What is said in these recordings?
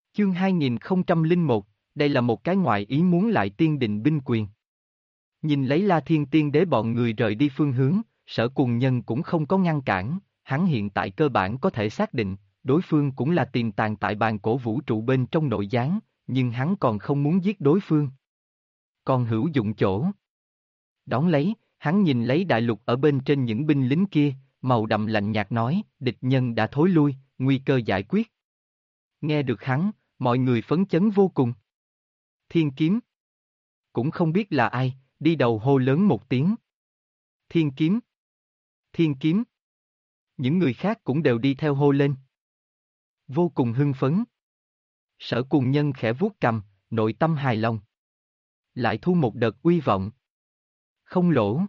Chương 2001, đây là một cái ngoại ý muốn lại tiên định binh quyền. Nhìn lấy La Thiên Tiên Đế bọn người rời đi phương hướng, Sở Cùng Nhân cũng không có ngăn cản, hắn hiện tại cơ bản có thể xác định, đối phương cũng là tiềm tàng tại bàn cổ vũ trụ bên trong nội gián, nhưng hắn còn không muốn giết đối phương. Còn hữu dụng chỗ. Đón lấy, hắn nhìn lấy đại lục ở bên trên những binh lính kia, màu đậm lạnh nhạt nói, địch nhân đã thối lui, nguy cơ giải quyết. Nghe được hắn, mọi người phấn chấn vô cùng. Thiên kiếm. Cũng không biết là ai, đi đầu hô lớn một tiếng. Thiên kiếm. Thiên kiếm. Những người khác cũng đều đi theo hô lên. Vô cùng hưng phấn. Sở Cùng Nhân khẽ vuốt cằm, nội tâm hài lòng. Lại thu một đợt uy vọng. Không lỗ.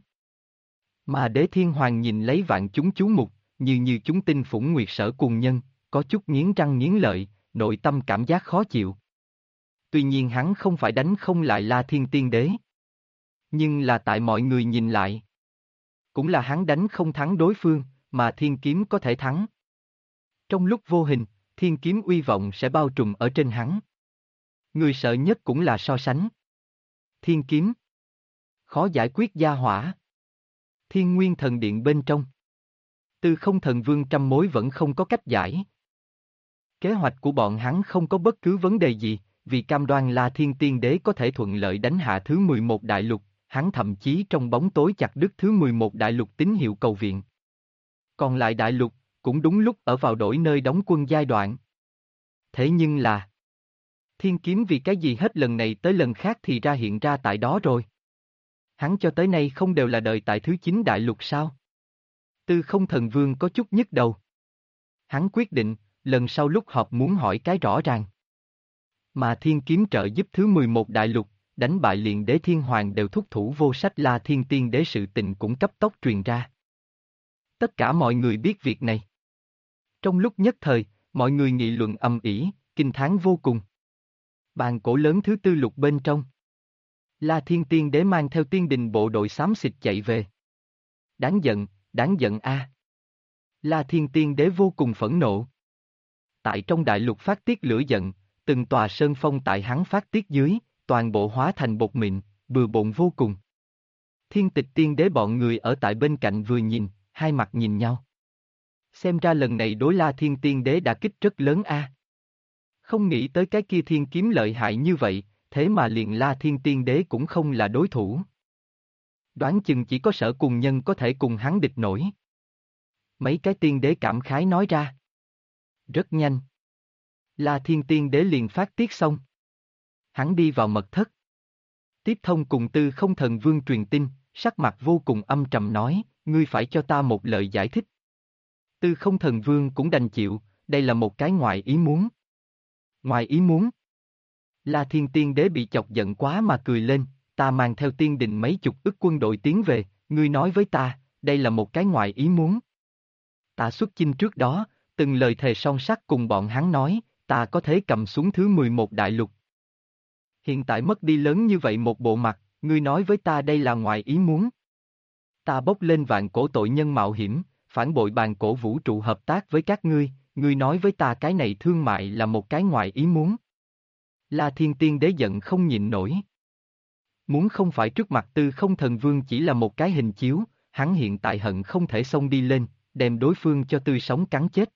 Mà Đế Thiên Hoàng nhìn lấy vạn chúng chú mục, như chúng tinh phủng nguyệt Sở Cùng Nhân, có chút nghiến răng nghiến lợi, nội tâm cảm giác khó chịu. Tuy nhiên hắn không phải đánh không lại La Thiên Tiên Đế. Nhưng là tại mọi người nhìn lại. Cũng là hắn đánh không thắng đối phương, mà thiên kiếm có thể thắng. Trong lúc vô hình, thiên kiếm uy vọng sẽ bao trùm ở trên hắn. Người sợ nhất cũng là so sánh. Thiên kiếm. Khó giải quyết gia hỏa. Thiên Nguyên Thần Điện bên trong. Tư Không Thần Vương trăm mối vẫn không có cách giải. Kế hoạch của bọn hắn không có bất cứ vấn đề gì, vì cam đoan La Thiên Tiên Đế có thể thuận lợi đánh hạ thứ 11 đại lục, hắn thậm chí trong bóng tối chặt đứt thứ 11 đại lục tín hiệu cầu viện. Còn lại đại lục, cũng đúng lúc ở vào đổi nơi đóng quân giai đoạn. Thế nhưng là, thiên kiếm vì cái gì hết lần này tới lần khác thì ra hiện ra tại đó rồi. Hắn cho tới nay không đều là đợi tại thứ 9 đại lục sao? Tư Không Thần Vương có chút nhức đầu. Hắn quyết định, lần sau lúc họp muốn hỏi cái rõ ràng. Mà thiên kiếm trợ giúp thứ 11 đại lục, đánh bại liền Đế Thiên Hoàng đều thúc thủ vô sách La Thiên Tiên Đế sự tình cũng cấp tốc truyền ra. Tất cả mọi người biết việc này. Trong lúc nhất thời, mọi người nghị luận ầm ĩ, kinh thán vô cùng. Bàn cổ lớn thứ 4 lục bên trong. La Thiên Tiên Đế mang theo tiên đình bộ đội xám xịt chạy về. Đáng giận a. La Thiên Tiên Đế vô cùng phẫn nộ. Tại trong đại lục phát tiết lửa giận, từng tòa sơn phong tại hắn phát tiết dưới, toàn bộ hóa thành bột mịn, bừa bộn vô cùng. Thiên Tịch Tiên Đế bọn người ở tại bên cạnh vừa nhìn, hai mặt nhìn nhau. Xem ra lần này đối La Thiên Tiên Đế đã kích rất lớn a. Không nghĩ tới cái kia thiên kiếm lợi hại như vậy, thế mà liền La Thiên Tiên Đế cũng không là đối thủ. Đoán chừng chỉ có Sở Cùng Nhân có thể cùng hắn địch nổi. Mấy cái tiên đế cảm khái nói ra. Rất nhanh. La Thiên Tiên Đế liền phát tiết xong. Hắn đi vào mật thất. Tiếp thông cùng Tư Không Thần Vương truyền tin, sắc mặt vô cùng âm trầm nói, ngươi phải cho ta một lời giải thích. Tư Không Thần Vương cũng đành chịu, đây là một cái ngoài ý muốn. Ngoài ý muốn? La Thiên Tiên Đế bị chọc giận quá mà cười lên, ta mang theo tiên đình mấy chục ức quân đội tiến về, ngươi nói với ta, đây là một cái ngoài ý muốn. Ta xuất chinh trước đó, từng lời thề son sắt cùng bọn hắn nói, ta có thể cầm xuống thứ 11 đại lục. Hiện tại mất đi lớn như vậy một bộ mặt, ngươi nói với ta đây là ngoài ý muốn. Ta bốc lên vạn cổ tội nhân mạo hiểm, phản bội bàn cổ vũ trụ hợp tác với các ngươi nói với ta cái này thương mại là một cái ngoài ý muốn. La Thiên Tiên Đế giận không nhịn nổi. Muốn không phải trước mặt Tư Không Thần Vương chỉ là một cái hình chiếu, hắn hiện tại hận không thể xông đi lên, đem đối phương cho tươi sống cắn chết.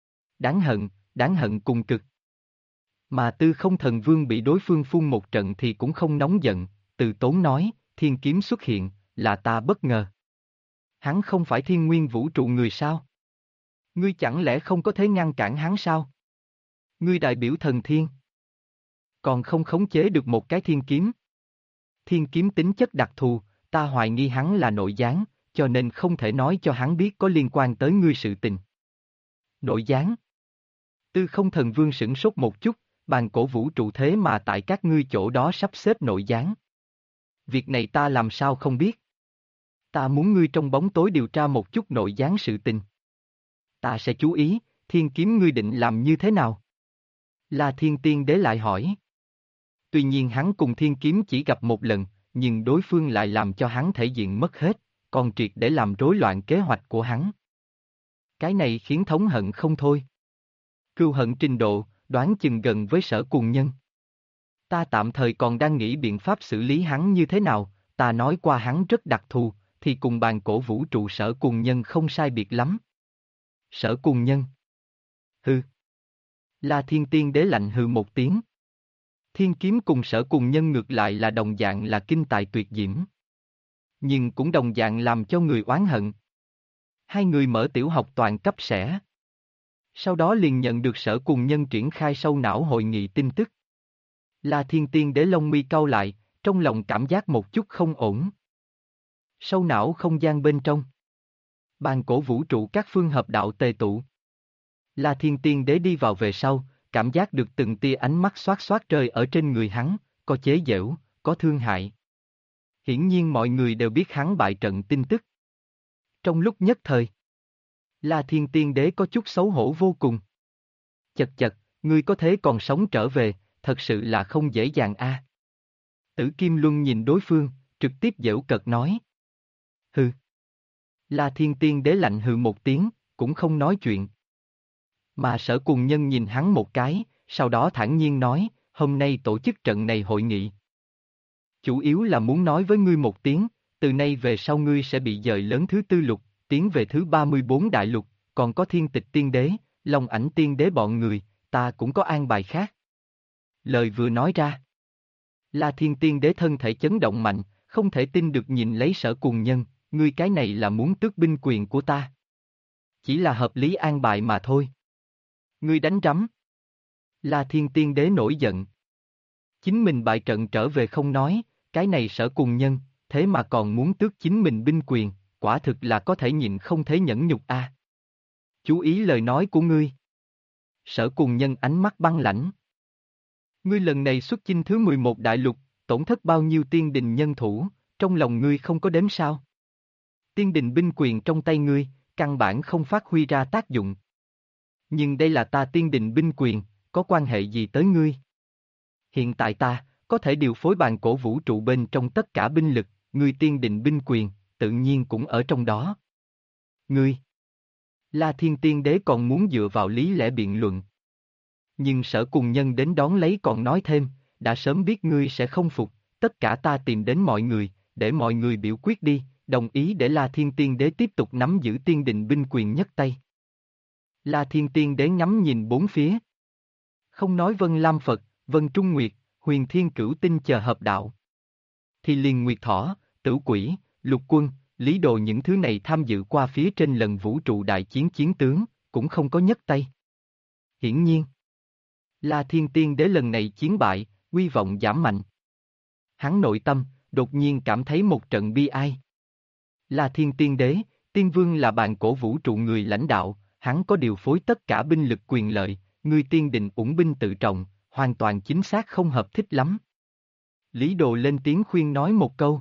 Đáng hận cùng cực. Mà Tư Không Thần Vương bị đối phương phun một trận thì cũng không nóng giận, từ tốn nói, thiên kiếm xuất hiện, là ta bất ngờ. Hắn không phải thiên nguyên vũ trụ người sao? Ngươi chẳng lẽ không có thể ngăn cản hắn sao? Ngươi đại biểu thần thiên. Còn không khống chế được một cái thiên kiếm. Thiên kiếm tính chất đặc thù, ta hoài nghi hắn là nội gián, cho nên không thể nói cho hắn biết có liên quan tới ngươi sự tình. Nội gián? Tư Không Thần Vương sửng sốt một chút, bàn cổ vũ trụ thế mà tại các ngươi chỗ đó sắp xếp nội gián. Việc này ta làm sao không biết? Ta muốn ngươi trong bóng tối điều tra một chút nội gián sự tình. Ta sẽ chú ý, thiên kiếm ngươi định làm như thế nào? La Thiên Tiên Đế lại hỏi. Tuy nhiên hắn cùng thiên kiếm chỉ gặp một lần, nhưng đối phương lại làm cho hắn thể diện mất hết, còn triệt để làm rối loạn kế hoạch của hắn. Cái này khiến thống hận không thôi. Cừu hận trình độ, đoán chừng gần với Sở Cùng Nhân. Ta tạm thời còn đang nghĩ biện pháp xử lý hắn như thế nào, ta nói qua hắn rất đặc thù, thì cùng bàn cổ vũ trụ Sở Cùng Nhân không sai biệt lắm. Sở Cùng Nhân. Hừ. La Thiên Tiên Đế lạnh hừ một tiếng. Thiên kiếm cùng Sở Cùng Nhân ngược lại là đồng dạng là kinh tài tuyệt diễm. Nhưng cũng đồng dạng làm cho người oán hận. Hai người mở tiểu học toàn cấp sẽ. Sau đó liền nhận được Sở Cùng Nhân triển khai sâu não hội nghị tin tức. La Thiên Tiên Đế lông mi cau lại, trong lòng cảm giác một chút không ổn. Sâu não không gian bên trong. Bàn cổ vũ trụ các phương hợp đạo tề tụ. La Thiên Tiên Đế đi vào về sau, cảm giác được từng tia ánh mắt xoát xoát rơi ở trên người hắn, có chế giễu, có thương hại. Hiển nhiên mọi người đều biết hắn bại trận tin tức. Trong lúc nhất thời, La Thiên Tiên Đế có chút xấu hổ vô cùng. Chật chật, ngươi có thế còn sống trở về, thật sự là không dễ dàng a. Tử Kim Luân nhìn đối phương, trực tiếp giễu cợt nói. Hừ. La Thiên Tiên Đế lạnh hừ một tiếng, cũng không nói chuyện. Mà Sở Cùng Nhân nhìn hắn một cái, sau đó thản nhiên nói, hôm nay tổ chức trận này hội nghị. Chủ yếu là muốn nói với ngươi một tiếng, từ nay về sau ngươi sẽ bị dời lớn thứ tư lục, tiến về thứ 34 đại lục, còn có Thiên Tịch Tiên Đế, Long Ảnh Tiên Đế bọn người, ta cũng có an bài khác. Lời vừa nói ra. La Thiên Tiên Đế thân thể chấn động mạnh, không thể tin được nhìn lấy Sở Cùng Nhân, ngươi cái này là muốn tước binh quyền của ta. Chỉ là hợp lý an bài mà thôi. Ngươi đánh rắm. La Thiên Tiên Đế nổi giận. Chính mình bại trận trở về không nói, cái này Sở Cùng Nhân, thế mà còn muốn tước chính mình binh quyền, quả thực là có thể nhịn không thể nhẫn nhục a. Chú ý lời nói của ngươi. Sở Cùng Nhân ánh mắt băng lãnh. Ngươi lần này xuất chinh thứ 11 đại lục, tổn thất bao nhiêu tiên đình nhân thủ, trong lòng ngươi không có đếm sao? Tiên đình binh quyền trong tay ngươi, căn bản không phát huy ra tác dụng. Nhưng đây là ta tiên đình binh quyền, có quan hệ gì tới ngươi? Hiện tại ta, có thể điều phối bàn cổ vũ trụ bên trong tất cả binh lực, ngươi tiên đình binh quyền, tự nhiên cũng ở trong đó. Ngươi! La Thiên Tiên Đế còn muốn dựa vào lý lẽ biện luận. Nhưng Sở Cùng Nhân đến đón lấy còn nói thêm, đã sớm biết ngươi sẽ không phục, tất cả ta tìm đến mọi người, để mọi người biểu quyết đi, đồng ý để La Thiên Tiên Đế tiếp tục nắm giữ tiên đình binh quyền nhất tay. La Thiên Tiên Đế ngắm nhìn bốn phía. Không nói Vân Lam Phật, Vân Trung Nguyệt, Huyền Thiên Cửu Tinh chờ hợp đạo. Thì liền Nguyệt Thỏ, Tử Quỷ, Lục Quân, Lý Đồ những thứ này tham dự qua phía trên lần vũ trụ đại chiến chiến tướng, cũng không có nhất tay. Hiển nhiên, La Thiên Tiên Đế lần này chiến bại, uy vọng giảm mạnh. Hắn nội tâm, đột nhiên cảm thấy một trận bi ai. La Thiên Tiên Đế, Tiên Vương là bàn cổ vũ trụ người lãnh đạo, hắn có điều phối tất cả binh lực quyền lợi, ngươi tiên đình ủng binh tự trọng, hoàn toàn chính xác không hợp thích lắm. Lý Đồ lên tiếng khuyên nói một câu.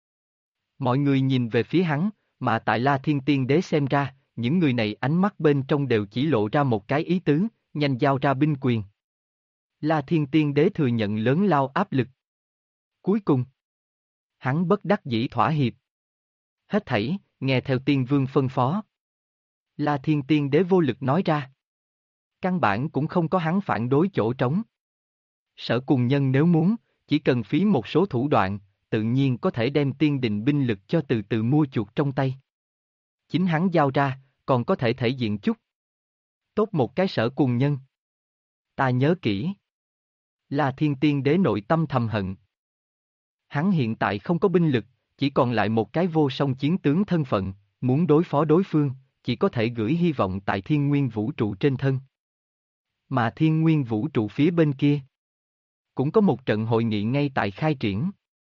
Mọi người nhìn về phía hắn, mà tại La Thiên Tiên Đế xem ra, những người này ánh mắt bên trong đều chỉ lộ ra một cái ý tứ, nhanh giao ra binh quyền. La Thiên Tiên Đế thừa nhận lớn lao áp lực. Cuối cùng, hắn bất đắc dĩ thỏa hiệp. Hết thảy, nghe theo Tiên Vương phân phó. La Thiên Tiên Đế vô lực nói ra. Căn bản cũng không có hắn phản đối chỗ trống. Sở Cùng Nhân nếu muốn, chỉ cần phí một số thủ đoạn, tự nhiên có thể đem tiên đình binh lực cho từ từ mua chuộc trong tay. Chính hắn giao ra, còn có thể thể diện chút. Tốt một cái Sở Cùng Nhân. Ta nhớ kỹ. La Thiên Tiên Đế nội tâm thầm hận. Hắn hiện tại không có binh lực, chỉ còn lại một cái vô song chiến tướng thân phận, muốn đối phó đối phương, chỉ có thể gửi hy vọng tại Thiên Nguyên vũ trụ trên thân. Mà Thiên Nguyên vũ trụ phía bên kia, cũng có một trận hội nghị ngay tại khai triển.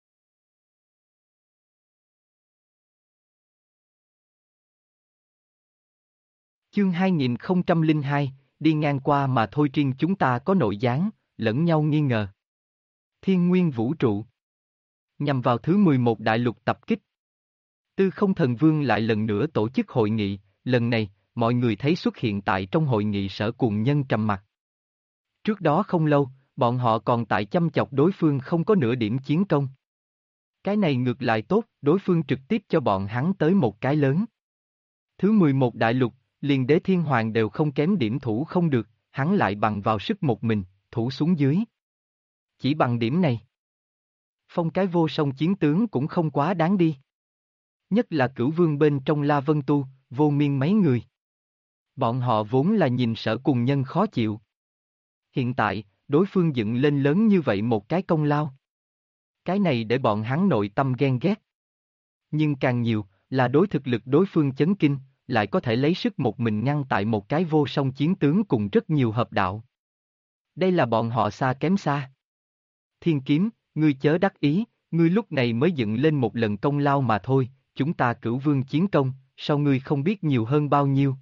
Chương 2002, đi ngang qua mà thôi riêng chúng ta có nội gián, lẫn nhau nghi ngờ. Thiên Nguyên vũ trụ nhằm vào thứ 11 đại lục tập kích. Tư Không Thần Vương lại lần nữa tổ chức hội nghị, lần này, mọi người thấy xuất hiện tại trong hội nghị Sở Cùng Nhân trầm mặt. Trước đó không lâu, bọn họ còn tại chăm chọc đối phương không có nửa điểm chiến công. Cái này ngược lại tốt, đối phương trực tiếp cho bọn hắn tới một cái lớn. Thứ 11 đại lục, liền Đế Thiên Hoàng đều không kém điểm thủ không được, hắn lại bằng vào sức một mình, thủ xuống dưới. Chỉ bằng điểm này, phong cái vô song chiến tướng cũng không quá đáng đi. Nhất là cửu vương bên trong La Vân Tu, Vô Miên mấy người. Bọn họ vốn là nhìn Sở Cùng Nhân khó chịu. Hiện tại, đối phương dựng lên lớn như vậy một cái công lao. Cái này để bọn hắn nội tâm ghen ghét. Nhưng càng nhiều, là đối thực lực đối phương chấn kinh, lại có thể lấy sức một mình ngăn tại một cái vô song chiến tướng cùng rất nhiều hợp đạo. Đây là bọn họ xa kém xa. Thiên kiếm, ngươi chớ đắc ý, ngươi lúc này mới dựng lên một lần công lao mà thôi, chúng ta cửu vương chiến công, sao ngươi không biết nhiều hơn bao nhiêu?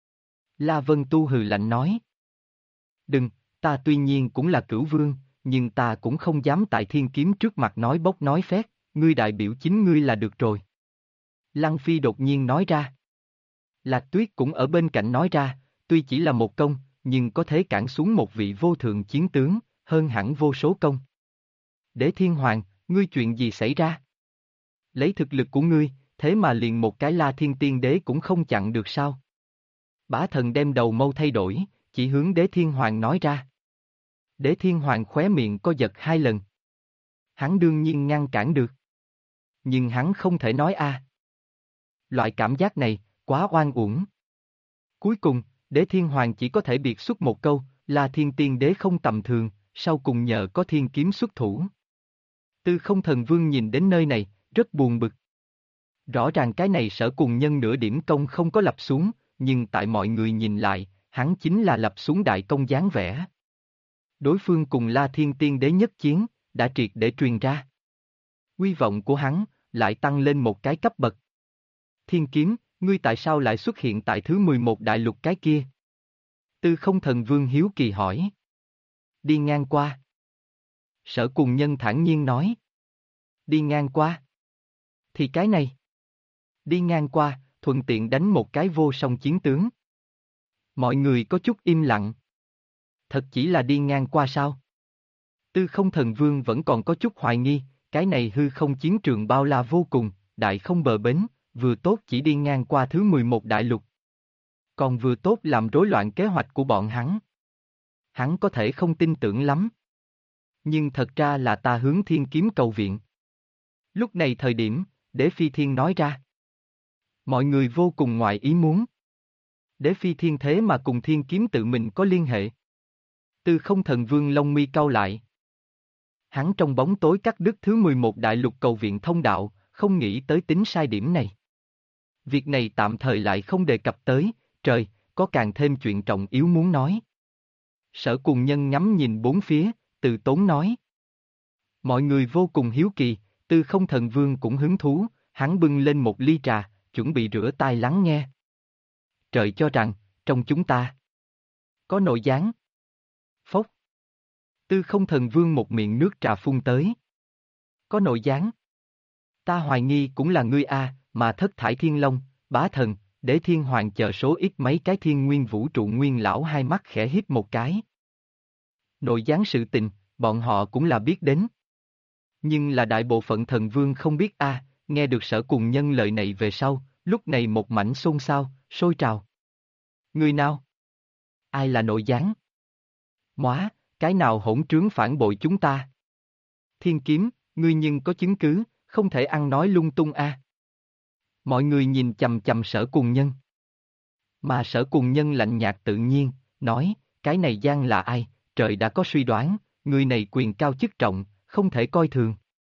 La Vân Tu hừ lạnh nói. Đừng, ta tuy nhiên cũng là cửu vương, nhưng ta cũng không dám tại thiên kiếm trước mặt nói bốc nói phét, ngươi đại biểu chính ngươi là được rồi. Lăng Phi đột nhiên nói ra. Lạc Tuyết cũng ở bên cạnh nói ra, tuy chỉ là một công, nhưng có thể cản xuống một vị vô thượng chiến tướng, hơn hẳn vô số công. Đế Thiên Hoàng, ngươi chuyện gì xảy ra? Lấy thực lực của ngươi, thế mà liền một cái La Thiên Tiên Đế cũng không chặn được sao? Bá Thần đem đầu mâu thay đổi, chỉ hướng Đế Thiên Hoàng nói ra. Đế Thiên Hoàng khóe miệng co giật 2 lần. Hắn đương nhiên ngăn cản được. Nhưng hắn không thể nói a. Loại cảm giác này, quá oan uổng. Cuối cùng, Đế Thiên Hoàng chỉ có thể biệt xuất một câu, là Thiên Tiên Đế không tầm thường, sau cùng nhờ có thiên kiếm xuất thủ. Tư Không Thần Vương nhìn đến nơi này, rất buồn bực. Rõ ràng cái này Sở Cùng Nhân nửa điểm công không có lập xuống, nhưng tại mọi người nhìn lại, hắn chính là lập xuống đại công dáng vẻ. Đối phương cùng La Thiên Tiên Đế nhất chiến, đã triệt để truyền ra. Uy vọng của hắn, lại tăng lên một cái cấp bậc. Thiên kiếm, ngươi tại sao lại xuất hiện tại thứ 11 đại lục cái kia? Tư Không Thần Vương hiếu kỳ hỏi. Đi ngang qua. Sở Cùng Nhân thản nhiên nói. Đi ngang qua. Thì cái này. Đi ngang qua, thuận tiện đánh một cái vô song chiến tướng. Mọi người có chút im lặng. Thật chỉ là đi ngang qua sao? Tư Không Thần Vương vẫn còn có chút hoài nghi, cái này hư không chiến trường bao la vô cùng, đại không bờ bến, vừa tốt chỉ đi ngang qua thứ 11 đại lục. Còn vừa tốt làm rối loạn kế hoạch của bọn hắn. Hắn có thể không tin tưởng lắm. Nhưng thật ra là ta hướng thiên kiếm cầu viện. Lúc này thời điểm, Đế Phi Thiên nói ra. Mọi người vô cùng ngoài ý muốn. Đế Phi Thiên thế mà cùng thiên kiếm tự mình có liên hệ. Tư Không Thần Vương lông mi cau lại. Hắn trong bóng tối cắt đứt thứ 11 đại lục cầu viện thông đạo, không nghĩ tới tính sai điểm này. Việc này tạm thời lại không đề cập tới, trời, có càng thêm chuyện trọng yếu muốn nói. Sở Cùng Nhân ngắm nhìn bốn phía, từ tốn nói. Mọi người vô cùng hiếu kỳ, Tư Không Thần Vương cũng hứng thú, hắn bưng lên một ly trà, chuẩn bị rửa tai lắng nghe. Trời cho rằng, trong chúng ta có nội gián. Phốc. Tư Không Thần Vương một miệng nước trà phun tới. Có nội gián. Ta hoài nghi cũng là ngươi a, mà Thất Thải Thiên Long, Bá Thần, Đế Thiên Hoàng chờ số ít mấy cái thiên nguyên vũ trụ nguyên lão hai mắt khẽ híp một cái. Nội gián sự tình, bọn họ cũng là biết đến. Nhưng là đại bộ phận thần vương không biết a, nghe được Sở Cùng Nhân lời này về sau, lúc này một mảnh xôn xao, sôi trào. Người nào? Ai là nội gián? Móa, cái nào hỗn trướng phản bội chúng ta? Thiên kiếm, ngươi nhưng có chứng cứ, không thể ăn nói lung tung a. Mọi người nhìn chằm chằm Sở Cùng Nhân. Mà Sở Cùng Nhân lạnh nhạt tự nhiên, nói, cái này Giang là ai, trời đã có suy đoán, người này quyền cao chức trọng, không thể coi thường.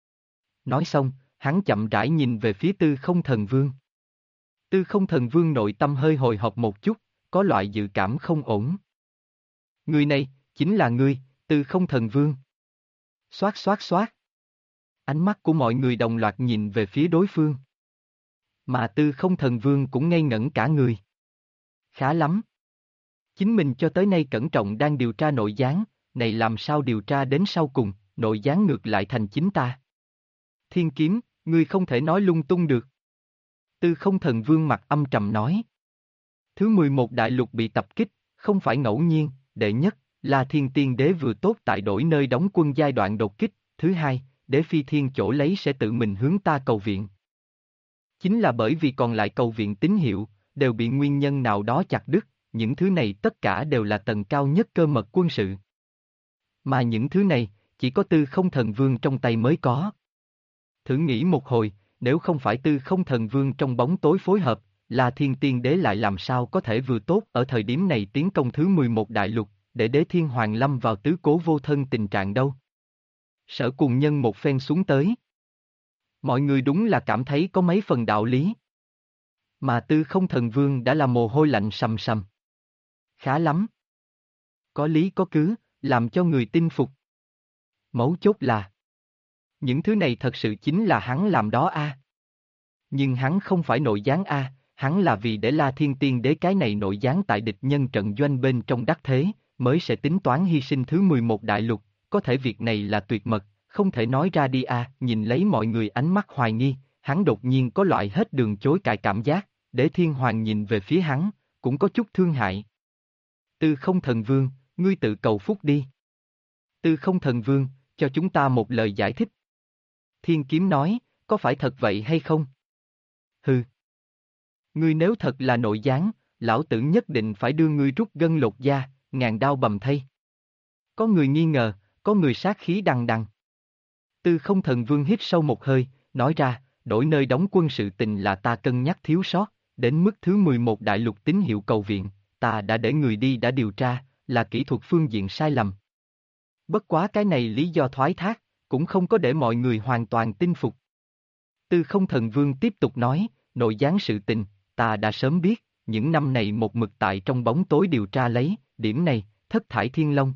Nói xong, hắn chậm rãi nhìn về phía Tư Không Thần Vương. Tư Không Thần Vương nội tâm hơi hồi hộp một chút, có loại dự cảm không ổn. Người này, chính là ngươi, Tư Không Thần Vương. Xoát xoát xoát. Ánh mắt của mọi người đồng loạt nhìn về phía đối phương. Mà Tư Không Thần Vương cũng ngây ngẩn cả người. Khá lắm. Chính mình cho tới nay cẩn trọng đang điều tra nội gián, này làm sao điều tra đến sau cùng, nội gián ngược lại thành chính ta. Thiên kiếm, ngươi không thể nói lung tung được. Tư Không Thần Vương mặt âm trầm nói. Thứ 11 đại lục bị tập kích, không phải ngẫu nhiên, đệ nhất, là Thiên Tiên Đế vừa tốt tại đổi nơi đóng quân giai đoạn đột kích, thứ hai, Đế Phi Thiên chỗ lấy sẽ tự mình hướng ta cầu viện. Chính là bởi vì còn lại cầu viện tín hiệu, đều bị nguyên nhân nào đó chặt đứt, những thứ này tất cả đều là tầng cao nhất cơ mật quân sự. Mà những thứ này, chỉ có Tư Không Thần Vương trong tay mới có. Thử nghĩ một hồi, nếu không phải Tư Không Thần Vương trong bóng tối phối hợp, La Thiên Tiên Đế lại làm sao có thể vừa tốt ở thời điểm này tiến công thứ 11 đại lục, để Đế Thiên Hoàng lâm vào tứ cố vô thân tình trạng đâu. Sở Cùng Nhân một phen xuống tới. Mọi người đúng là cảm thấy có mấy phần đạo lý. Mà Tư Không Thần Vương đã là mồ hôi lạnh sầm sầm. Khá lắm. Có lý có cứ, làm cho người tin phục. Mấu chốt là những thứ này thật sự chính là hắn làm đó a. Nhưng hắn không phải nội gián a, hắn là vì để La Thiên Tiên Đế cái này nội gián tại địch nhân trận doanh bên trong đắc thế, mới sẽ tính toán hy sinh thứ 11 đại lục, có thể việc này là tuyệt mật, không thể nói ra đi a. Nhìn lấy mọi người ánh mắt hoài nghi, hắn đột nhiên có loại hết đường chối cãi cảm giác, Đế Thiên Hoàng nhìn về phía hắn, cũng có chút thương hại. Tư Không Thần Vương, ngươi tự cầu phúc đi. Tư Không Thần Vương, cho chúng ta một lời giải thích. Thiên Kiếm nói, có phải thật vậy hay không? Hừ. Ngươi nếu thật là nội gián, lão tử nhất định phải đưa ngươi rút gân lột da, ngàn đao bầm thây. Có người nghi ngờ, có người sát khí đằng đằng. Tư Không Thần Vương hít sâu một hơi, nói ra, đổi nơi đóng quân sự tình là ta cân nhắc thiếu sót, đến mức thứ 11 đại lục tín hiệu cầu viện, ta đã để người đi đã điều tra, là kỹ thuật phương diện sai lầm. Bất quá cái này lý do thoái thác, cũng không có để mọi người hoàn toàn tin phục. Tư Không Thần Vương tiếp tục nói, nội gián sự tình, ta đã sớm biết, những năm này một mực tại trong bóng tối điều tra lấy, điểm này, Thất Thải Thiên Long.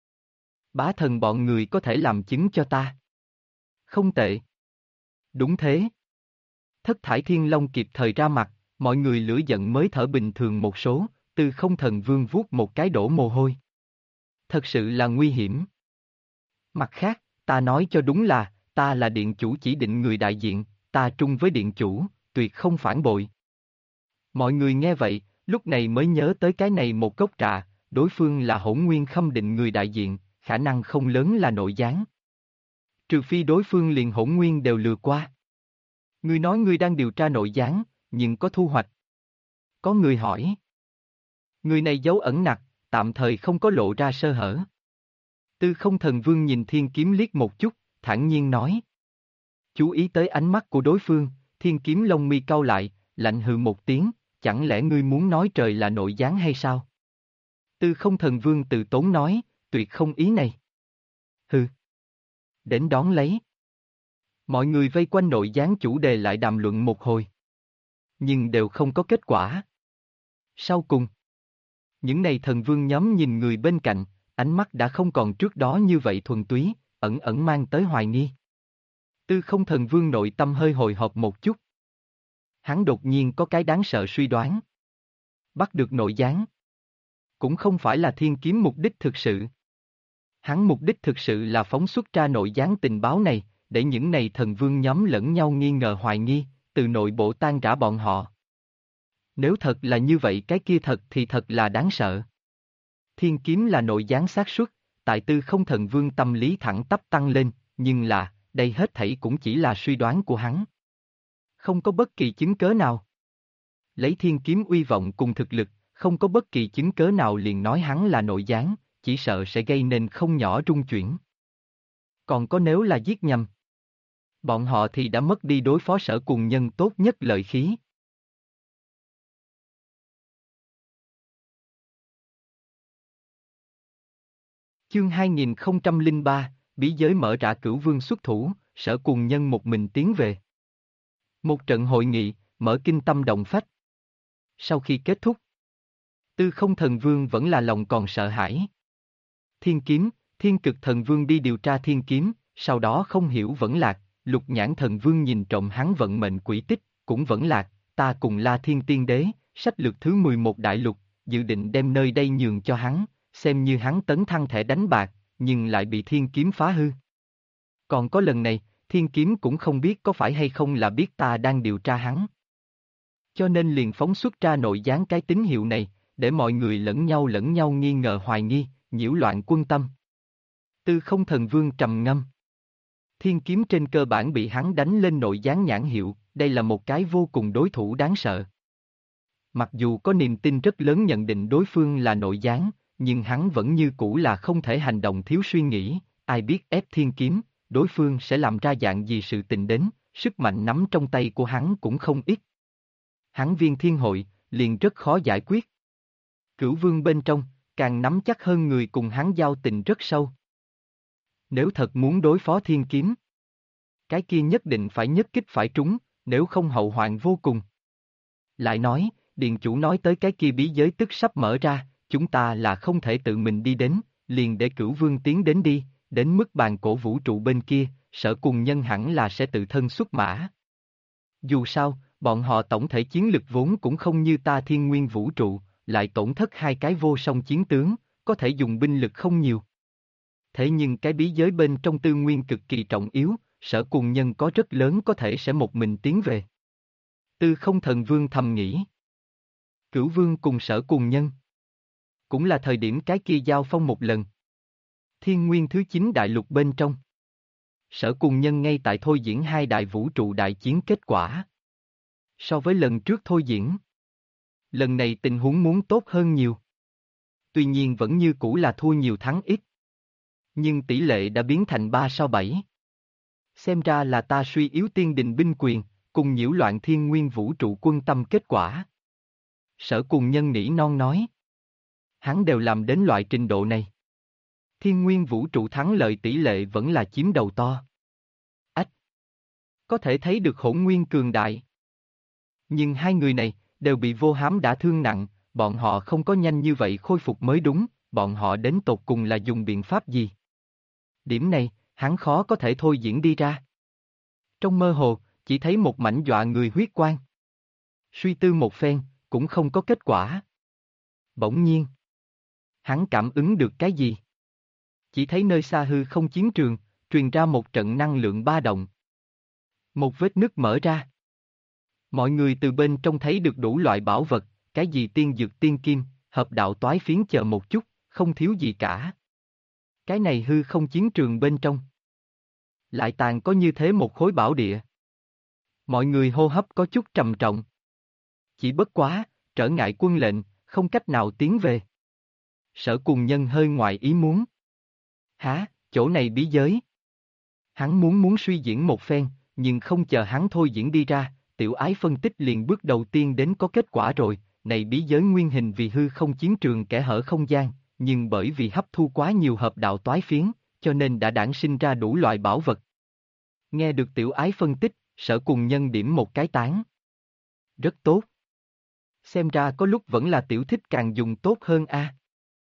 Bá thần bọn người có thể làm chứng cho ta. Không tệ. Đúng thế. Thất Thải Thiên Long kịp thời ra mặt, mọi người lửa giận mới thở bình thường một số, Tư Không Thần Vương vuốt một cái đổ mồ hôi. Thật sự là nguy hiểm. Mặt khác, ta nói cho đúng là, ta là điện chủ chỉ định người đại diện, ta trung với điện chủ, tuyệt không phản bội. Mọi người nghe vậy, lúc này mới nhớ tới cái này một cốc trà, đối phương là Hỗn Nguyên Khâm định người đại diện, khả năng không lớn là nội gián. Trừ phi đối phương liền Hỗn Nguyên đều lừa qua. Ngươi nói ngươi đang điều tra nội gián, nhưng có thu hoạch. Có người hỏi. Người này giấu ẩn nặc, tạm thời không có lộ ra sơ hở. Tư Không Thần Vương nhìn Thiên Kiếm liếc một chút, thản nhiên nói. Chú ý tới ánh mắt của đối phương, Thiên Kiếm lông mi cau lại, lạnh hừ một tiếng, chẳng lẽ ngươi muốn nói trời là nội gián hay sao? Tư Không Thần Vương từ tốn nói, tuyệt không ý này. Hừ. Đến đón lấy. Mọi người vây quanh nội gián chủ đề lại đàm luận một hồi. Nhưng đều không có kết quả. Sau cùng, những này thần vương nhóm nhìn người bên cạnh, ánh mắt đã không còn trước đó như vậy thuần túy, ẩn ẩn mang tới hoài nghi. Tư Không Thần Vương nội tâm hơi hồi hộp một chút. Hắn đột nhiên có cái đáng sợ suy đoán. Bắt được nội gián. Cũng không phải là Thiên Kiếm mục đích thực sự. Hắn mục đích thực sự là phóng xuất ra nội gián tình báo này, để những này thần vương nhóm lẫn nhau nghi ngờ hoài nghi, từ nội bộ tan rã bọn họ. Nếu thật là như vậy cái kia thật thì thật là đáng sợ. Thiên Kiếm là nội gián xác suất, tại Tư Không Thần Vương tâm lý thẳng tắp tăng lên, nhưng là, đây hết thảy cũng chỉ là suy đoán của hắn. Không có bất kỳ chứng cớ nào. Lấy Thiên Kiếm uy vọng cùng thực lực, không có bất kỳ chứng cớ nào liền nói hắn là nội gián, chỉ sợ sẽ gây nên không nhỏ rung chuyển. Còn có nếu là giết nhầm, bọn họ thì đã mất đi đối phó Sở Cùng Nhân tốt nhất lợi khí. Chương 2003, bí giới mở ra Cửu Vương xuất thủ, Sở Cùng Nhân một mình tiến về. Một trận hội nghị, mở kinh tâm động phách. Sau khi kết thúc, Tư Không Thần Vương vẫn là lòng còn sợ hãi. Thiên Kiếm, Thiên Cực Thần Vương đi điều tra Thiên Kiếm, sau đó không hiểu vẫn lạc, Lục Nhãn Thần Vương nhìn trộm hắn vận mệnh quỹ tích, cũng vẫn lạc, ta cùng La Thiên Tiên Đế, sách lược thứ 11 đại lục, dự định đem nơi đây nhường cho hắn, xem như hắn tấn thăng thẻ đánh bạc, nhưng lại bị Thiên Kiếm phá hư. Còn có lần này, Thiên Kiếm cũng không biết có phải hay không là biết ta đang điều tra hắn. Cho nên liền phóng xuất ra nội gián cái tín hiệu này, để mọi người lẫn nhau nghi ngờ hoài nghi, nhiễu loạn quân tâm. Tư Không Thần Vương trầm ngâm. Thiên Kiếm trên cơ bản bị hắn đánh lên nội gián nhãn hiệu, đây là một cái vô cùng đối thủ đáng sợ. Mặc dù có niềm tin rất lớn nhận định đối phương là nội gián, nhưng hắn vẫn như cũ là không thể hành động thiếu suy nghĩ, ai biết ép thiên kiếm, đối phương sẽ làm ra dạng gì sự tình đến, sức mạnh nắm trong tay của hắn cũng không ít. Hắn viên thiên hội, liền rất khó giải quyết. Cửu vương bên trong, càng nắm chắc hơn người cùng hắn giao tình rất sâu. Nếu thật muốn đối phó thiên kiếm, cái kia nhất định phải nhất kích phải trúng, nếu không hậu hoạn vô cùng. Lại nói, Điền chủ nói tới cái kia bí giới tức sắp mở ra, chúng ta là không thể tự mình đi đến, liền để Cửu vương tiến đến đi, đến mức bàn cổ vũ trụ bên kia, Sở Cùng Nhân hẳn là sẽ tự thân xuất mã. Dù sao, bọn họ tổng thể chiến lực vốn cũng không như ta Thiên Nguyên vũ trụ, lại tổn thất hai cái vô song chiến tướng, có thể dùng binh lực không nhiều. Thế nhưng cái bí giới bên trong tư nguyên cực kỳ trọng yếu, Sở Cùng Nhân có rất lớn có thể sẽ một mình tiến về. Tư Không Thần Vương thầm nghĩ. Cửu Vương cùng Sở Cùng Nhân. Cũng là thời điểm cái kia giao phong một lần. Thiên Nguyên thứ 9 đại lục bên trong. Sở Cùng Nhân ngay tại thôi diễn hai đại vũ trụ đại chiến kết quả. So với lần trước thôi diễn, lần này tình huống muốn tốt hơn nhiều. Tuy nhiên vẫn như cũ là thua nhiều thắng ít. Nhưng tỷ lệ đã biến thành 3-7. Xem ra là ta suy yếu tiên đình binh quyền, cùng nhiễu loạn thiên nguyên vũ trụ quân tâm kết quả. Sở Cùng Nhân nỉ non nói. Hắn đều làm đến loại trình độ này. Thiên nguyên vũ trụ thắng lợi tỷ lệ vẫn là chiếm đầu to. Ách! Có thể thấy được Hỗn Nguyên cường đại. Nhưng hai người này, đều bị Vô Hám đã thương nặng, bọn họ không có nhanh như vậy khôi phục mới đúng, bọn họ đến tột cùng là dùng biện pháp gì? Điểm này, hắn khó có thể thôi diễn đi ra. Trong mơ hồ, chỉ thấy một mảnh dọa người huyết quang. Suy tư một phen, cũng không có kết quả. Bỗng nhiên, hắn cảm ứng được cái gì? Chỉ thấy nơi xa hư không chiến trường, truyền ra một trận năng lượng ba động. Một vết nứt mở ra. Mọi người từ bên trong thấy được đủ loại bảo vật, cái gì tiên dược tiên kim, hợp đạo toái phiến chờ một chút, không thiếu gì cả. Cái này hư không chiến trường bên trong. Lại tàn có như thế một khối bảo địa. Mọi người hô hấp có chút trầm trọng. Chỉ bất quá, trở ngại quân lệnh, không cách nào tiến về. Sở Cùng Nhân hơi ngoài ý muốn. Hả, chỗ này bí giới. Hắn muốn suy diễn một phen, nhưng không chờ hắn thôi diễn đi ra, Tiểu Ái phân tích liền bước đầu tiên đến có kết quả rồi, này bí giới nguyên hình vì hư không chiến trường kẽ hở không gian, nhưng bởi vì hấp thu quá nhiều hợp đạo toái phiến, cho nên đã đản sinh ra đủ loại bảo vật. Nghe được Tiểu Ái phân tích, Sở Cùng Nhân điểm một cái tán. Rất tốt. Xem ra có lúc vẫn là tiểu thích càng dùng tốt hơn a.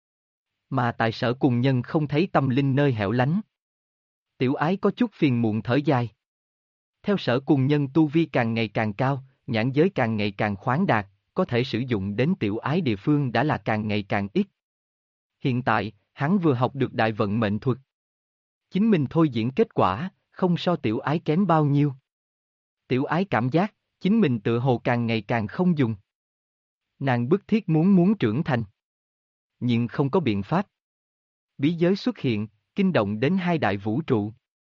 Mà tại Sở Cùng Nhân không thấy tâm linh nơi hẻo lánh. Tiểu Ái có chút phiền muộn thở dài. Theo Sở Cùng Nhân tu vi càng ngày càng cao, nhãn giới càng ngày càng khoáng đạt, có thể sử dụng đến Tiểu Ái địa phương đã là càng ngày càng ít. Hiện tại, hắn vừa học được đại vận mệnh thuật. Chính mình thôi diễn kết quả, không so Tiểu Ái kém bao nhiêu. Tiểu Ái cảm giác, chính mình tựa hồ càng ngày càng không dùng. Nàng bức thiết muốn trưởng thành. Nhưng không có biện pháp. Bí giới xuất hiện, kinh động đến hai đại vũ trụ.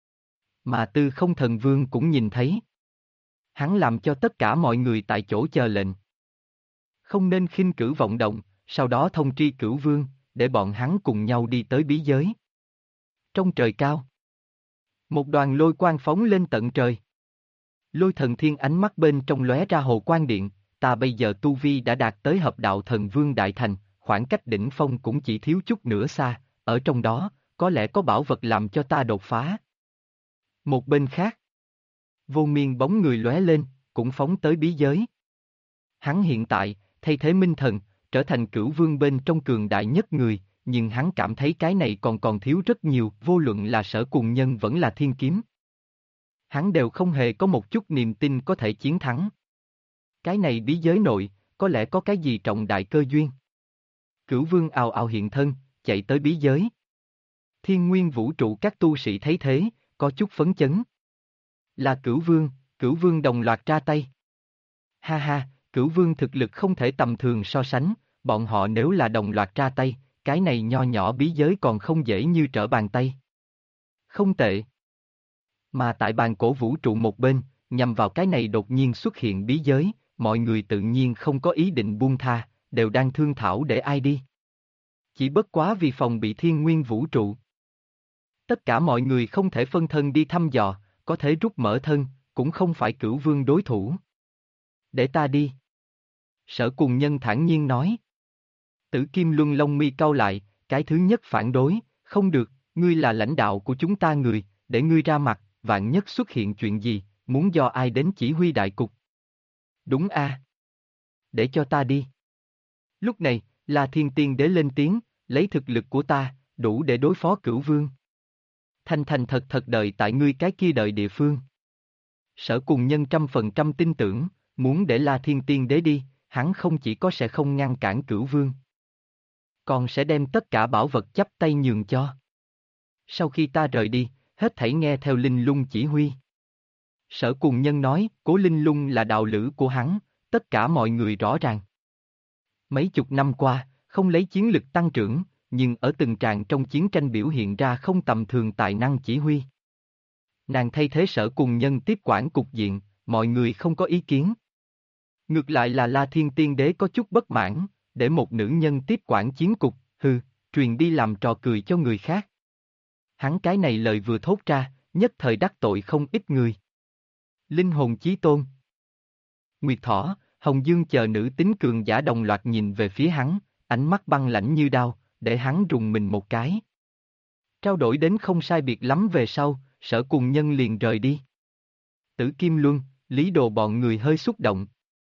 Mà Tư Không Thần Vương cũng nhìn thấy. Hắn làm cho tất cả mọi người tại chỗ chờ lệnh. Không nên khinh cử vọng động, sau đó thông tri Cửu Vương, để bọn hắn cùng nhau đi tới bí giới. Trong trời cao, một đoàn lôi quang phóng lên tận trời. Lôi Thần Thiên ánh mắt bên trong lóe ra hồ quang điện, ta bây giờ tu vi đã đạt tới hợp đạo thần vương đại thành, khoảng cách đỉnh phong cũng chỉ thiếu chút nữa xa, ở trong đó, có lẽ có bảo vật làm cho ta đột phá. Một bên khác, Vô Miên bóng người lóe lên, cũng phóng tới bí giới. Hắn hiện tại, thay thế Minh Thần, trở thành Cửu Vương bên trong cường đại nhất người, nhưng hắn cảm thấy cái này còn thiếu rất nhiều, vô luận là Sở Cùng Nhân vẫn là Thiên Kiếm. Hắn đều không hề có một chút niềm tin có thể chiến thắng. Cái này bí giới nội, có lẽ có cái gì trọng đại cơ duyên. Cửu Vương ào ào hiện thân, chạy tới bí giới. Thiên Nguyên vũ trụ các tu sĩ thấy thế, có chút phấn chấn. Là Cửu Vương đồng loạt ra tay. Ha ha, Cửu Vương thực lực không thể tầm thường so sánh, bọn họ nếu là đồng loạt ra tay, cái này nho nhỏ bí giới còn không dễ như trở bàn tay. Không tệ. Mà tại bàn cổ vũ trụ một bên, nhằm vào cái này đột nhiên xuất hiện bí giới, mọi người tự nhiên không có ý định buông tha, đều đang thương thảo để ai đi. Chỉ bất quá vì phòng bị thiên nguyên vũ trụ. Tất cả mọi người không thể phân thân đi thăm dò, có thể rút mở thân, cũng không phải Cửu Vương đối thủ. Để ta đi. Sở Cùng Nhân thản nhiên nói. Tử Kim Luân lông mi cau lại, cái thứ nhất phản đối, không được, ngươi là lãnh đạo của chúng ta người, để ngươi ra mặt, vạn nhất xuất hiện chuyện gì, muốn do ai đến chỉ huy đại cục. Đúng a. Để cho ta đi. Lúc này, La Thiên Tiên Đế lên tiếng, lấy thực lực của ta, đủ để đối phó Cửu Vương. Thành thành thật thật đợi tại ngươi cái kia đợi địa phương. Sở Cùng Nhân 100% tin tưởng, muốn để La Thiên Tiên Đế đi, hắn không chỉ có sẽ không ngăn cản Cửu Vương, còn sẽ đem tất cả bảo vật chắp tay nhường cho. Sau khi ta rời đi, hết thảy nghe theo Linh Lung chỉ huy. Sở Cùng Nhân nói, Cố Linh Lung là đạo lữ của hắn, tất cả mọi người rõ ràng. Mấy chục năm qua, không lấy chiến lực tăng trưởng, nhưng ở từng tràng trong chiến tranh biểu hiện ra không tầm thường tài năng chỉ huy. Nàng thay thế Sở Cùng Nhân tiếp quản cục diện, mọi người không có ý kiến. Ngược lại là La Thiên Tiên Đế có chút bất mãn, để một nữ nhân tiếp quản chiến cục, truyền đi làm trò cười cho người khác. Hắn cái này lời vừa thốt ra, nhất thời đắc tội không ít người. Linh hồn chí tôn. Nguyệt Thỏ, Hồng Dương chờ nữ tính cường giả đồng loạt nhìn về phía hắn, ánh mắt băng lãnh như đao, để hắn rùng mình một cái. Trao đổi đến không sai biệt lắm về sau, Sở Cùng Nhân liền rời đi. Tử Kim Luân, Lý Đồ bọn người hơi xúc động.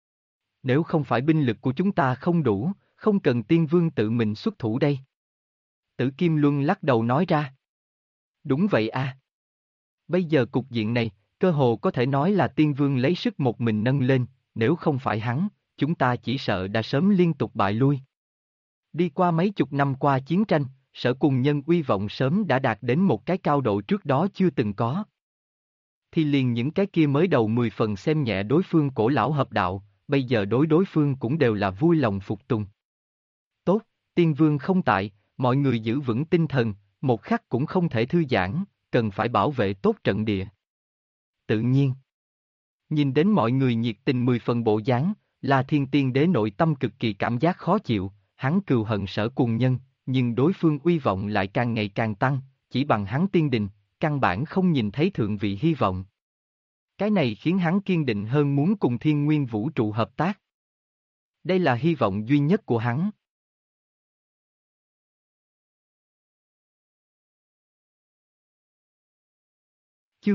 Nếu không phải binh lực của chúng ta không đủ, không cần Tiên Vương tự mình xuất thủ đây. Tử Kim Luân lắc đầu nói ra. Đúng vậy a. Bây giờ cục diện này, cơ hồ có thể nói là Tiên Vương lấy sức một mình nâng lên, nếu không phải hắn, chúng ta chỉ sợ đã sớm liên tục bại lui. Đi qua mấy chục năm qua chiến tranh, Sở Cùng Nhân uy vọng sớm đã đạt đến một cái cao độ trước đó chưa từng có. Thì liền những cái kia mới đầu 10 phần xem nhẹ đối phương cổ lão hợp đạo, bây giờ đối phương cũng đều là vui lòng phục tùng. Tốt, Tiên Vương không tại, mọi người giữ vững tinh thần, một khắc cũng không thể thư giãn, cần phải bảo vệ tốt trận địa. Tự nhiên. Nhìn đến mọi người nhiệt tình 10 phần bộ dáng, La Thiên Tiên Đế nội tâm cực kỳ cảm giác khó chịu, hắn cừu hận Sở Cùng Nhân, nhưng đối phương uy vọng lại càng ngày càng tăng, chỉ bằng hắn tiên đình, căn bản không nhìn thấy thượng vị hy vọng. Cái này khiến hắn kiên định hơn muốn cùng Thiên Nguyên Vũ trụ hợp tác. Đây là hy vọng duy nhất của hắn. Chương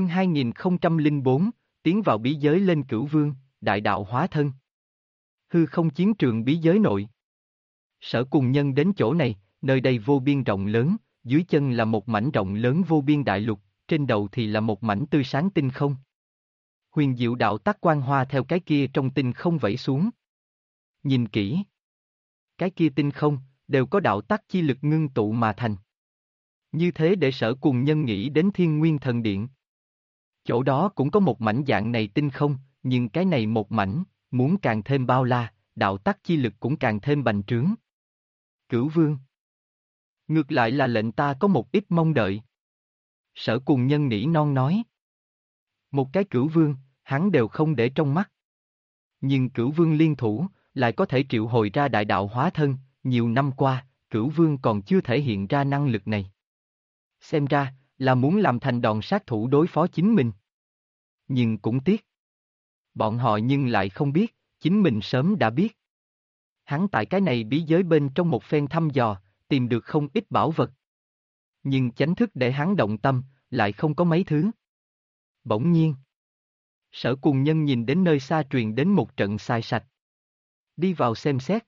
2004, tiến vào bí giới lên Cửu Vương, đại đạo hóa thân. Hư không chiến trường bí giới nội. Sở Cùng Nhân đến chỗ này, nơi đây vô biên rộng lớn, dưới chân là một mảnh rộng lớn vô biên đại lục, trên đầu thì là một mảnh tươi sáng tinh không. Huyền diệu đạo tắc quang hoa theo cái kia trong tinh không vẩy xuống. Nhìn kỹ. Cái kia tinh không, đều có đạo tắc chi lực ngưng tụ mà thành. Như thế để Sở Cùng Nhân nghĩ đến Thiên Nguyên Thần Điện. Chỗ đó cũng có một mảnh dạng này tinh không, nhưng cái này một mảnh, muốn càng thêm bao la, đạo tắc chi lực cũng càng thêm bành trướng. Cửu Vương. Ngược lại là lệnh ta có một ít mong đợi. Sở Cùng Nhân nỉ non nói. Một cái Cửu Vương, hắn đều không để trong mắt. Nhưng Cửu Vương liên thủ, lại có thể triệu hồi ra đại đạo hóa thân, nhiều năm qua, Cửu Vương còn chưa thể hiện ra năng lực này. Xem ra, là muốn làm thành đòn sát thủ đối phó chính mình. Nhưng cũng tiếc. Bọn họ nhưng lại không biết, chính mình sớm đã biết. Hắn tại cái này bí giới bên trong một phen thăm dò, tìm được không ít bảo vật. Nhưng chánh thức để hắn động tâm, lại không có mấy thứ. Bỗng nhiên. Sở Cùng Nhân nhìn đến nơi xa truyền đến một trận xài sạch. Đi vào xem xét.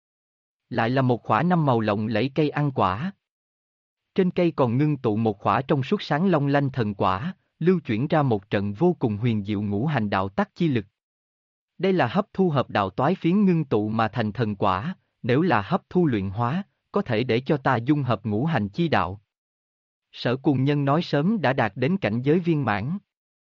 Lại là một khỏa năm màu lộng lẫy cây ăn quả. Trên cây còn ngưng tụ một khỏa trong suốt sáng long lanh thần quả, lưu chuyển ra một trận vô cùng huyền diệu ngũ hành đạo tắc chi lực. Đây là hấp thu hợp đạo toái phiến ngưng tụ mà thành thần quả, nếu là hấp thu luyện hóa, có thể để cho ta dung hợp ngũ hành chi đạo. Sở Cùng Nhân nói sớm đã đạt đến cảnh giới viên mãn.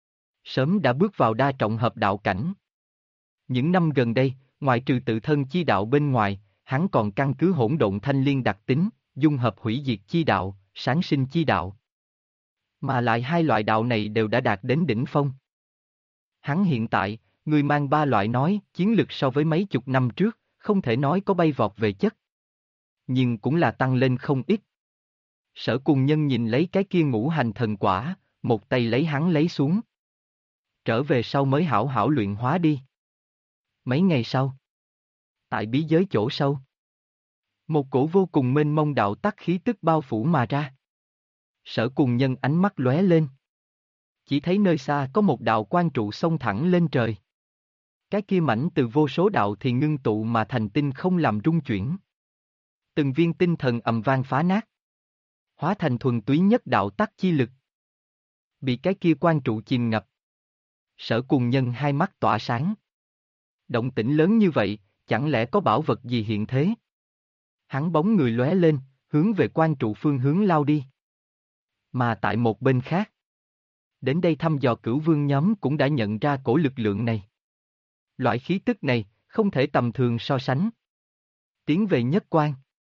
Sớm đã bước vào đa trọng hợp đạo cảnh. Những năm gần đây, ngoại trừ tự thân chi đạo bên ngoài, hắn còn căn cứ hỗn độn thanh liên đặc tính, dung hợp hủy diệt chi đạo, sáng sinh chi đạo. Mà lại hai loại đạo này đều đã đạt đến đỉnh phong. Hắn hiện tại, Người mang ba loại nói chiến lực so với mấy chục năm trước, không thể nói có bay vọt về chất. Nhưng cũng là tăng lên không ít. Sở Cùng Nhân nhìn lấy cái kia ngũ hành thần quả, một tay lấy hắn lấy xuống. Trở về sau mới hảo hảo luyện hóa đi. Mấy ngày sau, tại bí giới chỗ sâu, một cổ vô cùng mênh mông đạo tắc khí tức bao phủ mà ra. Sở Cùng Nhân ánh mắt lóe lên. Chỉ thấy nơi xa có một đạo quang trụ xông thẳng lên trời. Cái kia mảnh từ vô số đạo thì ngưng tụ mà thành tinh không làm rung chuyển. Từng viên tinh thần ầm vang phá nát. Hóa thành thuần túy nhất đạo tắc chi lực. Bị cái kia quang trụ chìm ngập. Sở Cùng Nhân hai mắt tỏa sáng. Động tĩnh lớn như vậy, chẳng lẽ có bảo vật gì hiện thế? Hắn bóng người lóe lên, hướng về quang trụ phương hướng lao đi. Mà tại một bên khác, đến đây thăm dò Cửu Vương nhóm cũng đã nhận ra cổ lực lượng này. Loại khí tức này, không thể tầm thường so sánh. Tiến về nhất quan.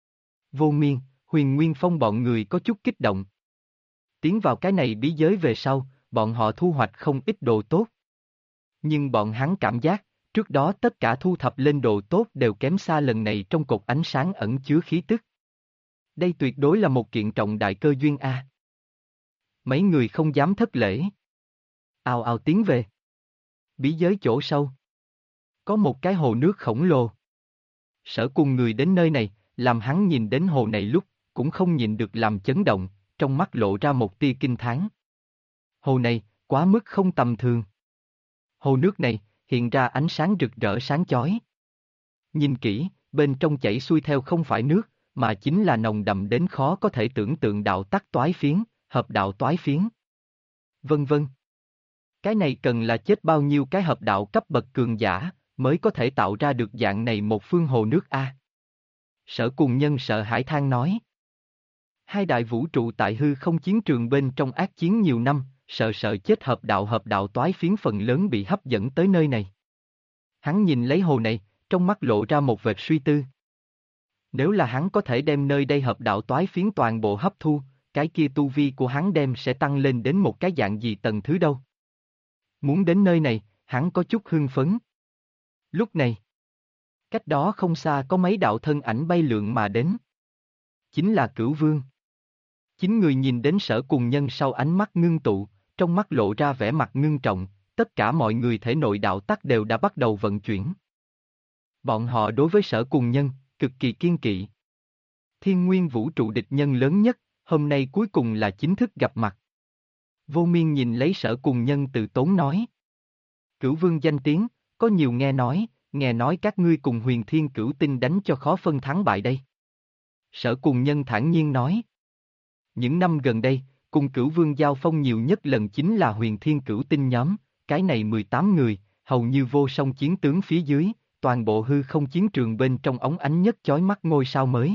Vô Miên, Huyền Nguyên Phong bọn người có chút kích động. Tiến vào cái này bí giới về sau, bọn họ thu hoạch không ít đồ tốt. Nhưng bọn hắn cảm giác, trước đó tất cả thu thập lên đồ tốt đều kém xa lần này trong cột ánh sáng ẩn chứa khí tức. Đây tuyệt đối là một kiện trọng đại cơ duyên a. Mấy người không dám thất lễ. Ào ào tiến về. Bí giới chỗ sâu. Có một cái hồ nước khổng lồ. Sở cùng người đến nơi này, làm hắn nhìn đến hồ này lúc, cũng không nhìn được làm chấn động, trong mắt lộ ra một tia kinh thán. Hồ này, quá mức không tầm thường. Hồ nước này, hiện ra ánh sáng rực rỡ sáng chói. Nhìn kỹ, bên trong chảy xuôi theo không phải nước, mà chính là nồng đậm đến khó có thể tưởng tượng đạo tắc toái phiến, hợp đạo toái phiến. Vân vân. Cái này cần là chết bao nhiêu cái hợp đạo cấp bậc cường giả, mới có thể tạo ra được dạng này một phương hồ nước a. Sở Cùng Nhân sợ hãi than nói. Hai đại vũ trụ tại hư không chiến trường bên trong ác chiến nhiều năm, sợ chết hợp đạo toái phiến phần lớn bị hấp dẫn tới nơi này. Hắn nhìn lấy hồ này, trong mắt lộ ra một vệt suy tư. Nếu là hắn có thể đem nơi đây hợp đạo toái phiến toàn bộ hấp thu, cái kia tu vi của hắn đem sẽ tăng lên đến một cái dạng gì tầng thứ đâu. Muốn đến nơi này, hắn có chút hưng phấn. Lúc này, cách đó không xa có mấy đạo thân ảnh bay lượn mà đến. Chính là Cửu Vương. Chính người nhìn đến Sở Cùng Nhân sau ánh mắt ngưng tụ, trong mắt lộ ra vẻ mặt ngưng trọng, tất cả mọi người thể nội đạo tắc đều đã bắt đầu vận chuyển. Bọn họ đối với Sở Cùng Nhân, cực kỳ kiên kỵ. Thiên nguyên vũ trụ địch nhân lớn nhất, hôm nay cuối cùng là chính thức gặp mặt. Vô Miên nhìn lấy Sở Cùng Nhân từ tốn nói. Cửu Vương danh tiếng, có nhiều nghe nói các ngươi cùng Huyền Thiên Cửu Tinh đánh cho khó phân thắng bại đây. Sở Cùng Nhân thản nhiên nói. Những năm gần đây, cùng Cửu Vương giao phong nhiều nhất lần chính là Huyền Thiên Cửu Tinh nhóm, cái này 18 người, hầu như vô song chiến tướng phía dưới, toàn bộ hư không chiến trường bên trong ống ánh nhất chói mắt ngôi sao mới.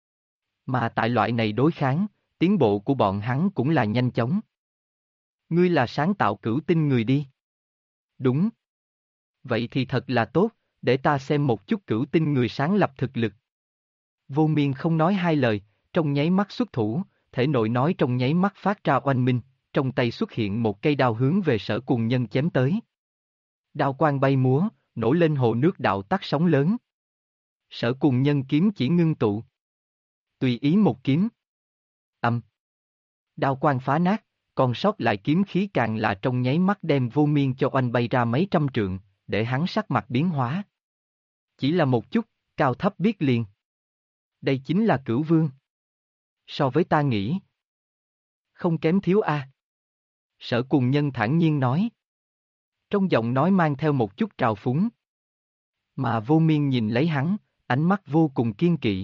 Mà tại loại này đối kháng, tiến bộ của bọn hắn cũng là nhanh chóng. Ngươi là sáng tạo Cửu Tinh người đi. Đúng. Vậy thì thật là tốt, để ta xem một chút Cửu Tinh người sáng lập thực lực. Vô Miên không nói hai lời, trong nháy mắt xuất thủ, thể nội nói trong nháy mắt phát ra oanh minh, trong tay xuất hiện một cây đao hướng về Sở Cùng Nhân chém tới. Đao quang bay múa, nổi lên hồ nước đạo tắc sóng lớn. Sở Cùng Nhân kiếm chỉ ngưng tụ. Tùy ý một kiếm. Âm. Đao quang phá nát, còn sót lại kiếm khí càng là trong nháy mắt đem Vô Miên cho oanh bay ra mấy trăm trượng, để hắn sắc mặt biến hóa. Chỉ là một chút, cao thấp biết liền. Đây chính là Cửu Vương. So với ta nghĩ, không kém thiếu a. Sở Cùng Nhân thản nhiên nói. Trong giọng nói mang theo một chút trào phúng. Mà Vô Miên nhìn lấy hắn, ánh mắt vô cùng kiên kỵ.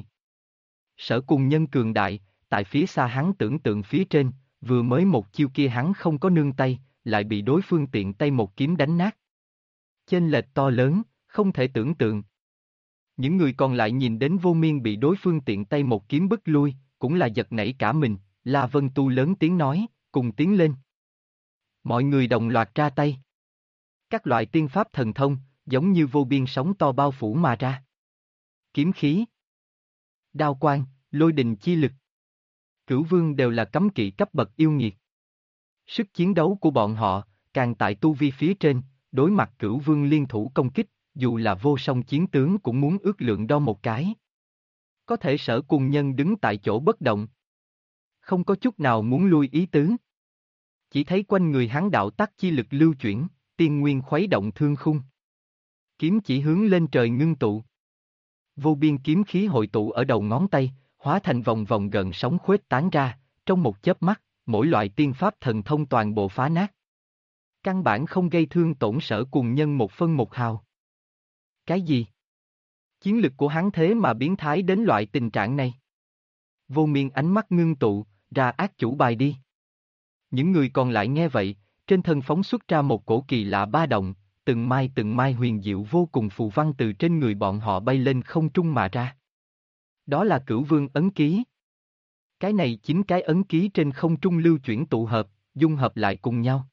Sở Cùng Nhân cường đại, tại phía xa hắn tưởng tượng phía trên, vừa mới một chiêu kia hắn không có nương tay, lại bị đối phương tiện tay một kiếm đánh nát. Chênh lệch to lớn, không thể tưởng tượng. Những người còn lại nhìn đến Vô Miên bị đối phương tiện tay một kiếm bức lui, cũng là giật nảy cả mình. La Vân Tu lớn tiếng nói, cùng tiến lên. Mọi người đồng loạt ra tay. Các loại tiên pháp thần thông, giống như vô biên sóng to bao phủ mà ra. Kiếm khí, đao quang, lôi đình chi lực. Cửu Vương đều là cấm kỵ cấp bậc yêu nghiệt. Sức chiến đấu của bọn họ, càng tại tu vi phía trên, đối mặt Cửu Vương liên thủ công kích, dù là vô song chiến tướng cũng muốn ước lượng đo một cái. Có thể Sở Cùng Nhân đứng tại chỗ bất động. Không có chút nào muốn lui ý tứ. Chỉ thấy quanh người hắn đạo tắc chi lực lưu chuyển, tiên nguyên khuấy động thương khung. Kiếm chỉ hướng lên trời ngưng tụ. Vô biên kiếm khí hội tụ ở đầu ngón tay, hóa thành vòng vòng gần sóng khuếch tán ra, trong một chớp mắt, mỗi loại tiên pháp thần thông toàn bộ phá nát. Căn bản không gây thương tổn Sở Cùng Nhân một phân một hào. Cái gì? Chiến lực của hắn thế mà biến thái đến loại tình trạng này. Vô Miên ánh mắt ngưng tụ, ra ác chủ bài đi. Những người còn lại nghe vậy, trên thân phóng xuất ra một cổ kỳ lạ ba động, từng mai huyền diệu vô cùng phù văn từ trên người bọn họ bay lên không trung mà ra. Đó là Cửu Vương ấn ký. Cái này chính cái ấn ký trên không trung lưu chuyển tụ hợp, dung hợp lại cùng nhau.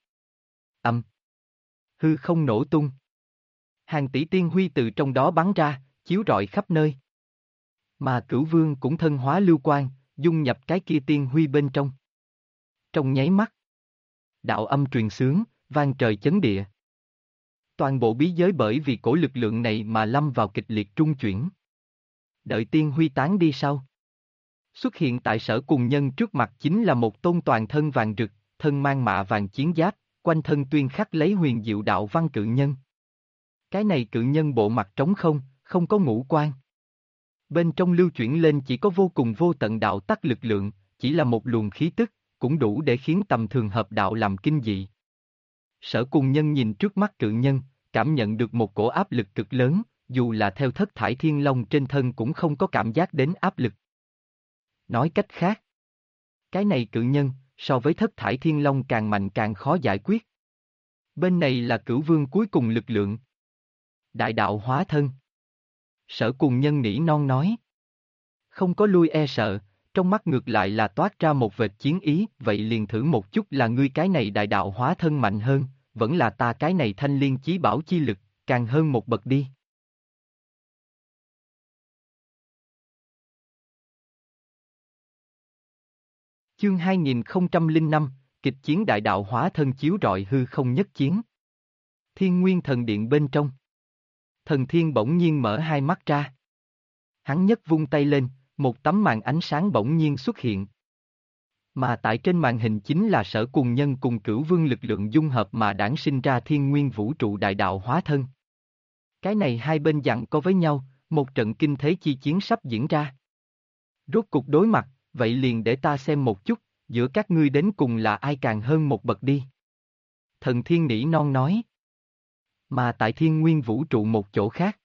Hư không nổ tung. Hàng tỷ tiên huy từ trong đó bắn ra, chiếu rọi khắp nơi. Mà Cửu Vương cũng thân hóa lưu quang, dung nhập cái kia tiên huy bên trong. Trong nháy mắt, đạo âm truyền xướng, vang trời chấn địa. Toàn bộ bí giới bởi vì cổ lực lượng này mà lâm vào kịch liệt trung chuyển. Đợi tiên huy tán đi sau. Xuất hiện tại Sở Cùng Nhân trước mặt chính là một tôn toàn thân vàng rực, thân mang mạ vàng chiến giáp, quanh thân tuyên khắc lấy huyền diệu đạo văn cự nhân. Cái này cự nhân bộ mặt trống không, không có ngũ quan. Bên trong lưu chuyển lên chỉ có vô cùng vô tận đạo tắc lực lượng, chỉ là một luồng khí tức, cũng đủ để khiến tầm thường hợp đạo làm kinh dị. Sở Cùng Nhân nhìn trước mắt cự nhân, cảm nhận được một cổ áp lực cực lớn, dù là theo Thất Thải Thiên Long trên thân cũng không có cảm giác đến áp lực. Nói cách khác, cái này cự nhân, so với Thất Thải Thiên Long càng mạnh càng khó giải quyết. Bên này là Cửu Vương cuối cùng lực lượng. Đại đạo hóa thân. Sở Cùng Nhân nỉ non nói. Không có lui e sợ, trong mắt ngược lại là toát ra một vệt chiến ý, vậy liền thử một chút là ngươi cái này đại đạo hóa thân mạnh hơn, vẫn là ta cái này thanh liên chí bảo chi lực, càng hơn một bậc đi. Chương 2005, kịch chiến đại đạo hóa thân chiếu rọi hư không nhất chiến. Thiên Nguyên Thần Điện bên trong. Thần Thiên bỗng nhiên mở hai mắt ra. Hắn nhất vung tay lên, một tấm màn ánh sáng bỗng nhiên xuất hiện. Mà tại trên màn hình chính là Sở Cùng Nhân cùng Cửu Vương lực lượng dung hợp mà đản sinh ra Thiên Nguyên vũ trụ đại đạo hóa thân. Cái này hai bên giằng co với nhau, một trận kinh thế chi chiến sắp diễn ra. Rốt cục đối mặt, vậy liền để ta xem một chút, giữa các ngươi đến cùng là ai càng hơn một bậc đi. Thần Thiên nỉ non nói. Mà tại Thiên Nguyên vũ trụ một chỗ khác.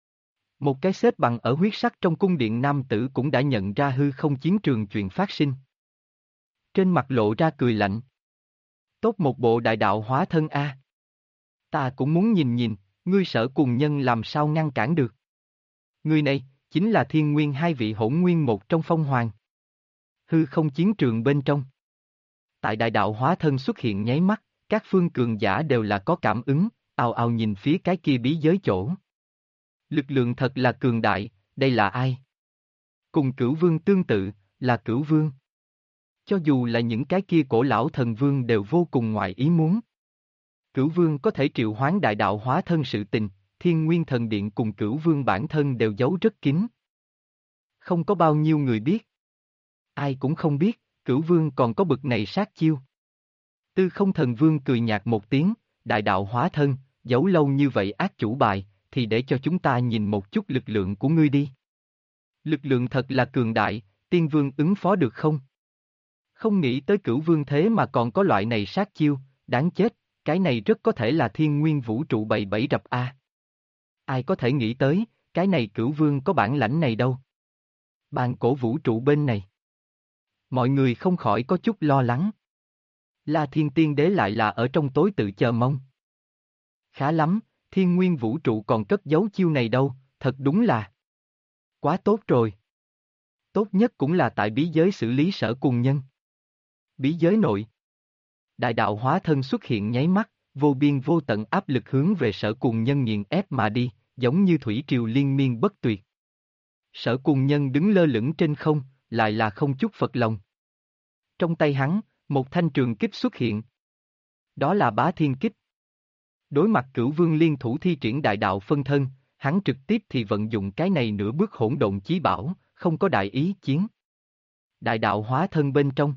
Một cái xếp bằng ở huyết sắc trong cung điện nam tử cũng đã nhận ra hư không chiến trường chuyện phát sinh. Trên mặt lộ ra cười lạnh. Tốt một bộ đại đạo hóa thân a. Ta cũng muốn nhìn nhìn, ngươi Sở Cùng Nhân làm sao ngăn cản được. Người này, chính là Thiên Nguyên hai vị hỗn nguyên một trong phong hoàng. Hư không chiến trường bên trong. Tại đại đạo hóa thân xuất hiện nháy mắt, các phương cường giả đều là có cảm ứng, ào ào nhìn phía cái kia bí giới chỗ. Lực lượng thật là cường đại, đây là ai? Cùng Cửu Vương tương tự, là Cửu Vương. Cho dù là những cái kia cổ lão thần vương đều vô cùng ngoại ý muốn. Cửu Vương có thể triệu hoán đại đạo hóa thân sự tình, Thiên Nguyên Thần Điện cùng Cửu Vương bản thân đều giấu rất kín. Không có bao nhiêu người biết. Ai cũng không biết, Cửu Vương còn có bực này sát chiêu. Tư Không Thần Vương cười nhạt một tiếng, đại đạo hóa thân, giấu lâu như vậy ác chủ bài, thì để cho chúng ta nhìn một chút lực lượng của ngươi đi. Lực lượng thật là cường đại, Tiên Vương ứng phó được không? Không nghĩ tới Cửu Vương thế mà còn có loại này sát chiêu, đáng chết, cái này rất có thể là Thiên Nguyên vũ trụ bầy bẫy rập a. Ai có thể nghĩ tới, cái này Cửu Vương có bản lãnh này đâu. Bàn cổ vũ trụ bên này. Mọi người không khỏi có chút lo lắng. La Thiên Tiên Đế lại là ở trong tối tự chờ mong. Khá lắm, Thiên Nguyên vũ trụ còn cất giấu chiêu này đâu, thật đúng là quá tốt rồi. Tốt nhất cũng là tại bí giới xử lý Sở Cùng Nhân. Bí giới nội. Đại đạo hóa thân xuất hiện nháy mắt, vô biên vô tận áp lực hướng về Sở Cùng Nhân nghiền ép mà đi, giống như thủy triều liên miên bất tuyệt. Sở Cùng Nhân đứng lơ lửng trên không, lại là không chút phật lòng. Trong tay hắn, một thanh trường kích xuất hiện. Đó là Bá Thiên Kích. Đối mặt Cửu Vương liên thủ thi triển đại đạo phân thân, hắn trực tiếp thì vận dụng cái này nửa bước hỗn độn chí bảo, không có đại ý chiến. Đại đạo hóa thân bên trong.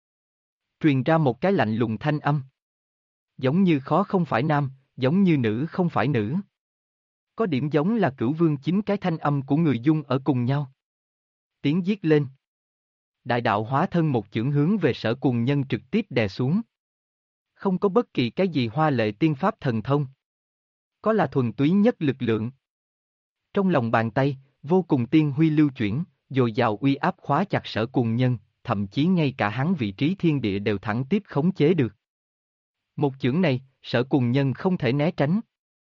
Truyền ra một cái lạnh lùng thanh âm. Giống như khó không phải nam, giống như nữ không phải nữ. Có điểm giống là Cửu Vương chính cái thanh âm của người dung ở cùng nhau. Tiếng giết lên. Đại đạo hóa thân một chưởng hướng về Sở Cuồng Nhân trực tiếp đè xuống. Không có bất kỳ cái gì hoa lệ tiên pháp thần thông. Có là thuần túy nhất lực lượng. Trong lòng bàn tay, vô cùng tiên huy lưu chuyển, dồi dào uy áp khóa chặt Sở Cuồng Nhân, thậm chí ngay cả hắn vị trí thiên địa đều thẳng tiếp khống chế được. Một chưởng này, Sở Cuồng Nhân không thể né tránh.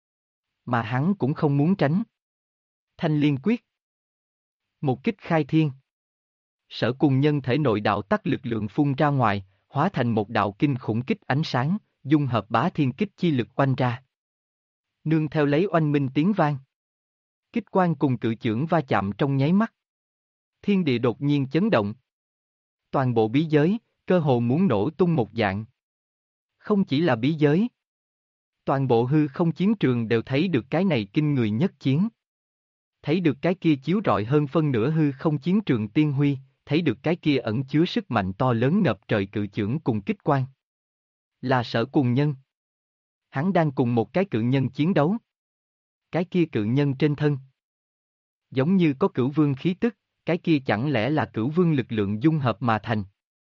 Mà hắn cũng không muốn tránh. Thanh Liên Quyết. Một kích khai thiên. Sở Cuồng Nhân thể nội đạo tắc lực lượng phun ra ngoài, hóa thành một đạo kinh khủng kích ánh sáng, dung hợp bá thiên kích chi lực oanh ra. Nương theo lấy oanh minh tiếng vang. Kích quang cùng cự chưởng va chạm trong nháy mắt. Thiên địa đột nhiên chấn động. Toàn bộ bí giới, cơ hồ muốn nổ tung một dạng. Không chỉ là bí giới. Toàn bộ hư không chiến trường đều thấy được cái này kinh người nhất chiến. Thấy được cái kia chiếu rọi hơn phân nửa hư không chiến trường tiên huy, thấy được cái kia ẩn chứa sức mạnh to lớn ngập trời cự chưởng cùng kích quang. Là Sở Cuồng Nhân. Hắn đang cùng một cái cự nhân chiến đấu. Cái kia cự nhân trên thân. Giống như có Cửu Vương khí tức, cái kia chẳng lẽ là Cửu Vương lực lượng dung hợp mà thành.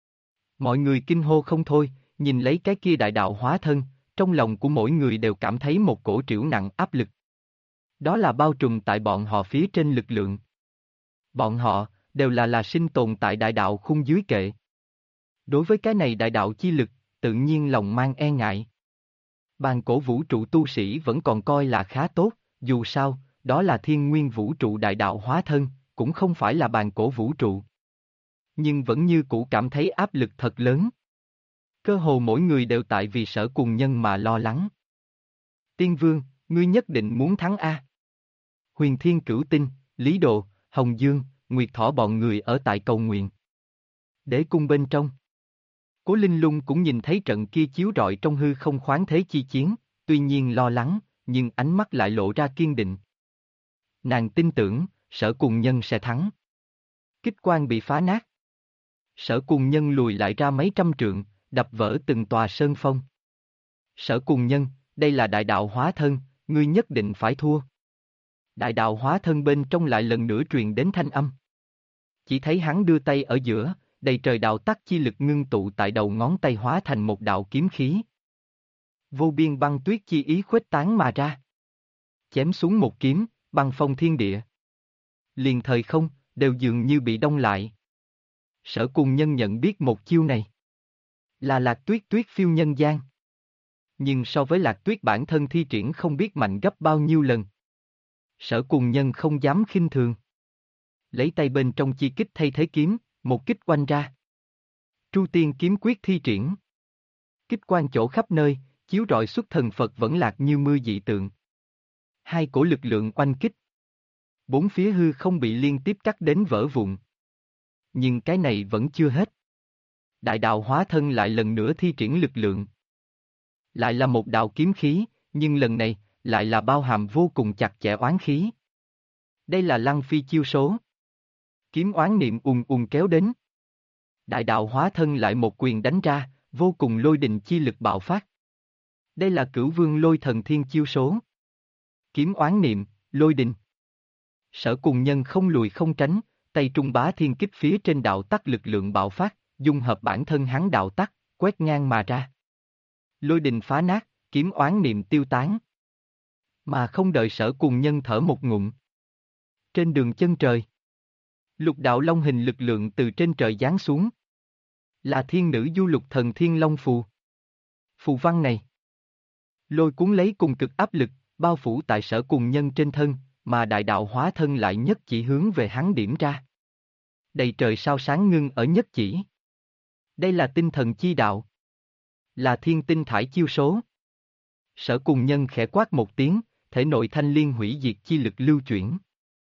Mọi người kinh hô không thôi, nhìn lấy cái kia đại đạo hóa thân, trong lòng của mỗi người đều cảm thấy một cổ trĩu nặng áp lực. Đó là bao trùm tại bọn họ phía trên lực lượng. Bọn họ, đều là sinh tồn tại đại đạo khung dưới kệ. Đối với cái này đại đạo chi lực, tự nhiên lòng mang e ngại. Bàn cổ vũ trụ tu sĩ vẫn còn coi là khá tốt, dù sao, đó là thiên nguyên vũ trụ đại đạo hóa thân, cũng không phải là bàn cổ vũ trụ. Nhưng vẫn như cũ cảm thấy áp lực thật lớn. Cơ hồ mỗi người đều tại vì Sở Cuồng Nhân mà lo lắng. Tiên Vương, ngươi nhất định muốn thắng A. Huyền Thiên Cửu Tinh, Lý Đồ, Hồng Dương, Nguyệt Thỏ bọn người ở tại cầu nguyện. Đế cung bên trong. Cố Linh Lung cũng nhìn thấy trận kia chiếu rọi trong hư không khoáng thế chi chiến, tuy nhiên lo lắng, nhưng ánh mắt lại lộ ra kiên định. Nàng tin tưởng, Sở Cuồng Nhân sẽ thắng. Kích quang bị phá nát. Sở Cuồng Nhân lùi lại ra mấy trăm trượng, đập vỡ từng tòa sơn phong. Sở Cuồng Nhân, đây là đại đạo hóa thân, ngươi nhất định phải thua. Đại đạo hóa thân bên trong lại lần nữa truyền đến thanh âm. Chỉ thấy hắn đưa tay ở giữa, đầy trời đạo tắc chi lực ngưng tụ tại đầu ngón tay hóa thành một đạo kiếm khí. Vô biên băng tuyết chi ý khuếch tán mà ra. Chém xuống một kiếm, băng phong thiên địa. Liền thời không, đều dường như bị đông lại. Sở Cuồng Nhân nhận biết một chiêu này. Là Lạc Tuyết Tuyết phiêu nhân gian. Nhưng so với Lạc Tuyết bản thân thi triển không biết mạnh gấp bao nhiêu lần. Sở Cuồng Nhân không dám khinh thường. Lấy tay bên trong chi kích thay thế kiếm, một kích oanh ra. Tru Tiên kiếm quyết thi triển. Kích quang chỗ khắp nơi, chiếu rọi xuất thần Phật vẫn lạc như mưa dị tượng. Hai cổ lực lượng oanh kích. Bốn phía hư không bị liên tiếp cắt đến vỡ vụn. Nhưng cái này vẫn chưa hết. Đại đạo hóa thân lại lần nữa thi triển lực lượng. Lại là một đạo kiếm khí, nhưng lần này, lại là bao hàm vô cùng chặt chẽ oán khí. Đây là Lăng Phi chiêu số. Kiếm oán niệm ùn ùn kéo đến. Đại đạo hóa thân lại một quyền đánh ra, vô cùng lôi đình chi lực bạo phát. Đây là Cửu Vương lôi thần thiên chiêu số. Kiếm oán niệm, lôi đình. Sở Cuồng Nhân không lùi không tránh, tay trung bá thiên kích phía trên đạo tắc lực lượng bạo phát, dung hợp bản thân hắn đạo tắc, quét ngang mà ra. Lôi đình phá nát, kiếm oán niệm tiêu tán. Mà không đợi Sở Cuồng Nhân thở một ngụm. Trên đường chân trời. Lục đạo long hình lực lượng từ trên trời giáng xuống. Là thiên nữ du lục thần thiên long phù. Phù văn này. Lôi cuốn lấy cùng cực áp lực, bao phủ tại Sở Cuồng Nhân trên thân, mà đại đạo hóa thân lại nhất chỉ hướng về hắn điểm ra. Đầy trời sao sáng ngưng ở nhất chỉ. Đây là tinh thần chi đạo. Là thiên tinh thải chiêu số. Sở Cuồng Nhân khẽ quát một tiếng, thể nội thanh liên hủy diệt chi lực lưu chuyển.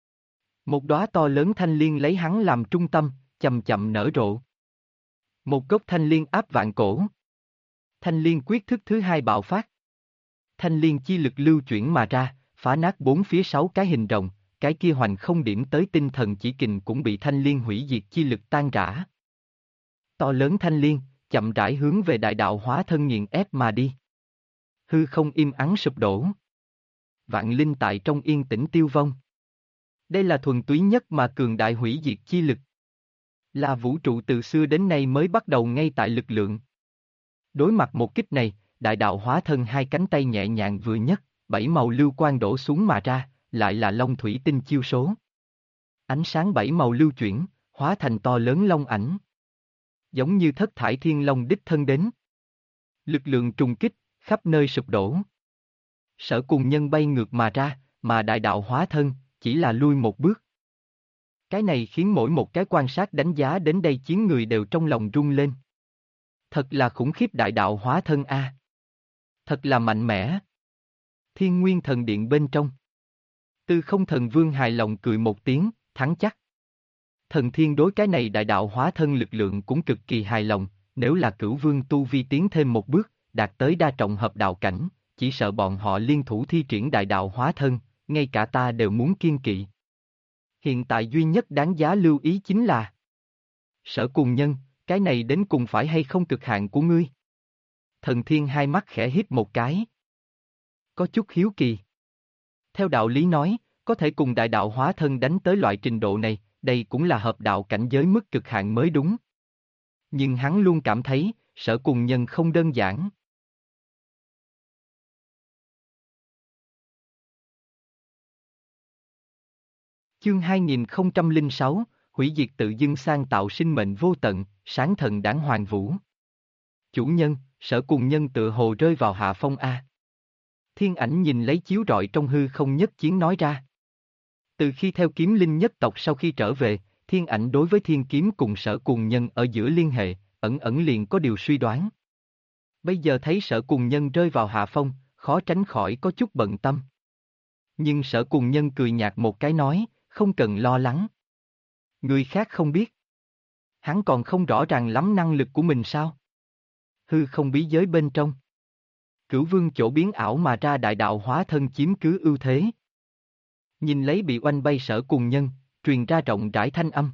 Một đóa to lớn thanh liên lấy hắn làm trung tâm, chậm chậm nở rộ. Một gốc thanh liên áp vạn cổ. Thanh liên quyết thức thứ hai bạo phát. Thanh liên chi lực lưu chuyển mà ra, phá nát bốn phía 6 cái hình rồng, cái kia hoành không điểm tới tinh thần chỉ kình cũng bị thanh liên hủy diệt chi lực tan rã. To lớn thanh liên, chậm rãi hướng về đại đạo hóa thân nghiền ép mà đi. Hư không im ắng sụp đổ. Vạn linh tại trong yên tĩnh tiêu vong. Đây là thuần túy nhất mà cường đại hủy diệt chi lực. Là vũ trụ từ xưa đến nay mới bắt đầu ngay tại lực lượng. Đối mặt một kích này, đại đạo hóa thân hai cánh tay nhẹ nhàng vừa nhấc, 7 màu lưu quang đổ xuống mà ra, lại là long thủy tinh chiêu số. Ánh sáng 7 màu lưu chuyển, hóa thành to lớn long ảnh. Giống như thất thải thiên long đích thân đến. Lực lượng trùng kích, khắp nơi sụp đổ. Sở Cùng Nhân bay ngược mà ra, mà đại đạo hóa thân, chỉ là lui một bước. Cái này khiến mỗi một cái quan sát đánh giá đến đây chiến người đều trong lòng rung lên. Thật là khủng khiếp đại đạo hóa thân a. Thật là mạnh mẽ. Thiên Nguyên Thần Điện bên trong. Tư Không Thần Vương hài lòng cười một tiếng, thắng chắc. Thần Thiên đối cái này đại đạo hóa thân lực lượng cũng cực kỳ hài lòng, nếu là Cửu Vương tu vi tiến thêm một bước, đạt tới đa trọng hợp đạo cảnh, chỉ sợ bọn họ liên thủ thi triển đại đạo hóa thân, ngay cả ta đều muốn kiêng kỵ. Hiện tại duy nhất đáng giá lưu ý chính là Sở Cùng Nhân, cái này đến cùng phải hay không cực hạn của ngươi? Thần Thiên hai mắt khẽ híp một cái. Có chút hiếu kỳ. Theo đạo lý nói, có thể cùng đại đạo hóa thân đánh tới loại trình độ này, đây cũng là hợp đạo cảnh giới mức cực hạn mới đúng. Nhưng hắn luôn cảm thấy, Sở Cùng Nhân không đơn giản. Chương 2006, hủy diệt tự dưng sang tạo sinh mệnh vô tận, sáng thần đản hoàng vũ. Chủ nhân, Sở Cùng Nhân tựa hồ rơi vào hạ phong a. Thiên Ảnh nhìn lấy chiếu rọi trong hư không nhất chiến nói ra. Từ khi theo Kiếm Linh nhất tộc sau khi trở về, Thiên Ảnh đối với Thiên Kiếm cùng Sở Cùng Nhân ở giữa liên hệ, ẩn ẩn liền có điều suy đoán. Bây giờ thấy Sở Cùng Nhân rơi vào hạ phong, khó tránh khỏi có chút bận tâm. Nhưng Sở Cùng Nhân cười nhạt một cái nói, không cần lo lắng. Người khác không biết. Hắn còn không rõ ràng lắm năng lực của mình sao? Hư không bí giới bên trong. Cửu Vương chỗ biến ảo mà ra đại đạo hóa thân chiếm cứ ưu thế. Nhìn lấy bị oanh bay Sở Cùng Nhân, truyền ra rộng rãi thanh âm.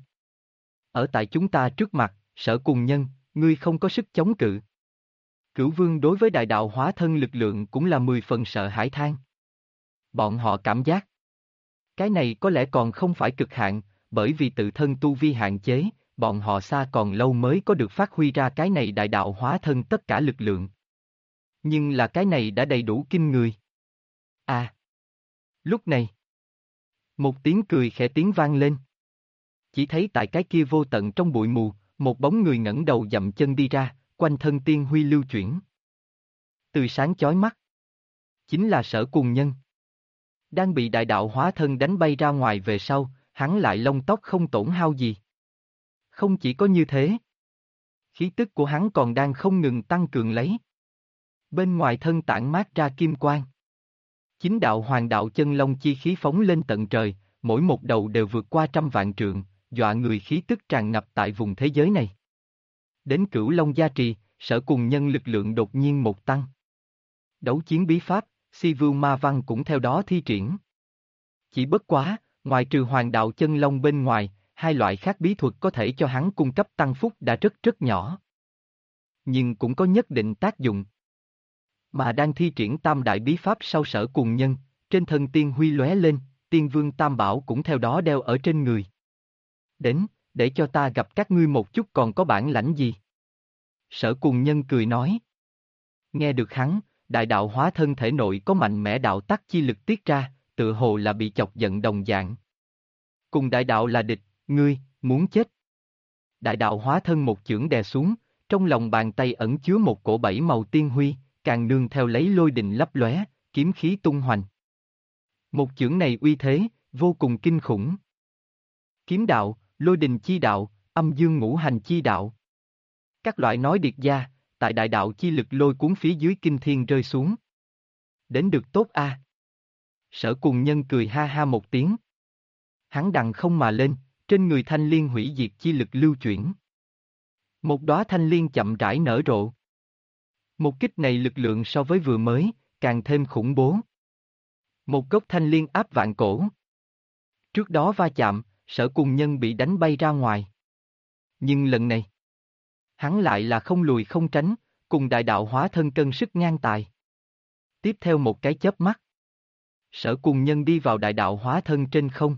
Ở tại chúng ta trước mặt, Sở Cùng Nhân, ngươi không có sức chống cự. Cửu Vương đối với đại đạo hóa thân lực lượng cũng là 10 phần sợ hãi than. Bọn họ cảm giác. Cái này có lẽ còn không phải cực hạn, bởi vì tự thân tu vi hạn chế, bọn họ xa còn lâu mới có được phát huy ra cái này đại đạo hóa thân tất cả lực lượng. Nhưng là cái này đã đầy đủ kinh người. À! Lúc này, một tiếng cười khẽ tiếng vang lên. Chỉ thấy tại cái kia vô tận trong bụi mù, một bóng người ngẩng đầu dậm chân đi ra, quanh thân tiên huy lưu chuyển. Từ sáng chói mắt. Chính là Sở Cùng Nhân. Đang bị đại đạo hóa thân đánh bay ra ngoài về sau, hắn lại lông tóc không tổn hao gì. Không chỉ có như thế. Khí tức của hắn còn đang không ngừng tăng cường lấy. Bên ngoài thân tản mát ra kim quang. Chính đạo hoàng đạo chân long chi khí phóng lên tận trời, mỗi một đầu đều vượt qua 100 vạn trượng, dọa người khí tức tràn ngập tại vùng thế giới này. Đến Cửu Long gia trì, Sở Cùng Nhân lực lượng đột nhiên một tăng. Đấu chiến bí pháp, Si Vưu Ma Văn cũng theo đó thi triển. Chỉ bất quá, ngoài trừ hoàng đạo chân long bên ngoài, hai loại khác bí thuật có thể cho hắn cung cấp tăng phúc đã rất rất nhỏ. Nhưng cũng có nhất định tác dụng. Mà đang thi triển tam đại bí pháp sau Sở Cùng Nhân, trên thân tiên huy lóe lên, tiên vương tam bảo cũng theo đó đeo ở trên người. Đến, để cho ta gặp các ngươi một chút còn có bản lãnh gì. Sở Cùng Nhân cười nói. Nghe được hắn, đại đạo hóa thân thể nội có mạnh mẽ đạo tắc chi lực tiết ra, tự hồ là bị chọc giận đồng dạng. Cùng đại đạo là địch, ngươi, muốn chết. Đại đạo hóa thân một chưởng đè xuống, trong lòng bàn tay ẩn chứa một cổ 7 màu tiên huy, càng nương theo lấy lôi đình lấp lóe, kiếm khí tung hoành. Một chưởng này uy thế, vô cùng kinh khủng. Kiếm đạo, lôi đình chi đạo, âm dương ngũ hành chi đạo. Các loại nói điệt gia, tại đại đạo chi lực lôi cuốn phía dưới kinh thiên rơi xuống. Đến được tốt a. Sở Cùng Nhân cười ha ha một tiếng. Hắn đằng không mà lên, trên người thanh liên hủy diệt chi lực lưu chuyển. Một đóa thanh liên chậm rãi nở rộ. Một kích này lực lượng so với vừa mới, càng thêm khủng bố. Một gốc thanh liên áp vạn cổ. Trước đó va chạm, Sở Cùng Nhân bị đánh bay ra ngoài. Nhưng lần này, hắn lại là không lùi không tránh, cùng đại đạo hóa thân cân sức ngang tài. Tiếp theo một cái chớp mắt, Sở Cùng Nhân đi vào đại đạo hóa thân trên không.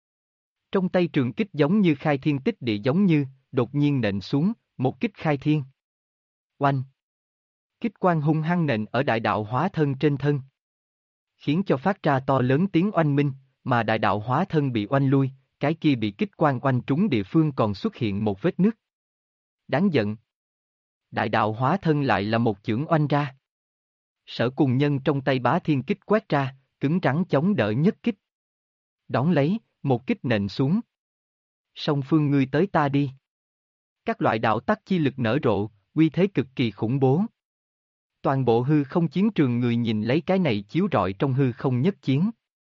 Trong tay trường kích giống như khai thiên tích địa giống như, đột nhiên nện xuống, một kích khai thiên. Oanh! Kích quang hung hăng nện ở đại đạo hóa thân trên thân. Khiến cho phát ra to lớn tiếng oanh minh, mà đại đạo hóa thân bị oanh lui, cái kia bị kích quang oanh trúng địa phương còn xuất hiện một vết nứt. Đáng giận! Đại đạo hóa thân lại là một chưởng oanh ra. Sở Cùng Nhân trong tay bá thiên kích quét ra, cứng rắn chống đỡ nhất kích. Đón lấy, một kích nện xuống. Song phương ngươi tới ta đi. Các loại đạo tắc chi lực nở rộ, uy thế cực kỳ khủng bố. Toàn bộ hư không chiến trường người nhìn lấy cái này chiếu rọi trong hư không nhất chiến.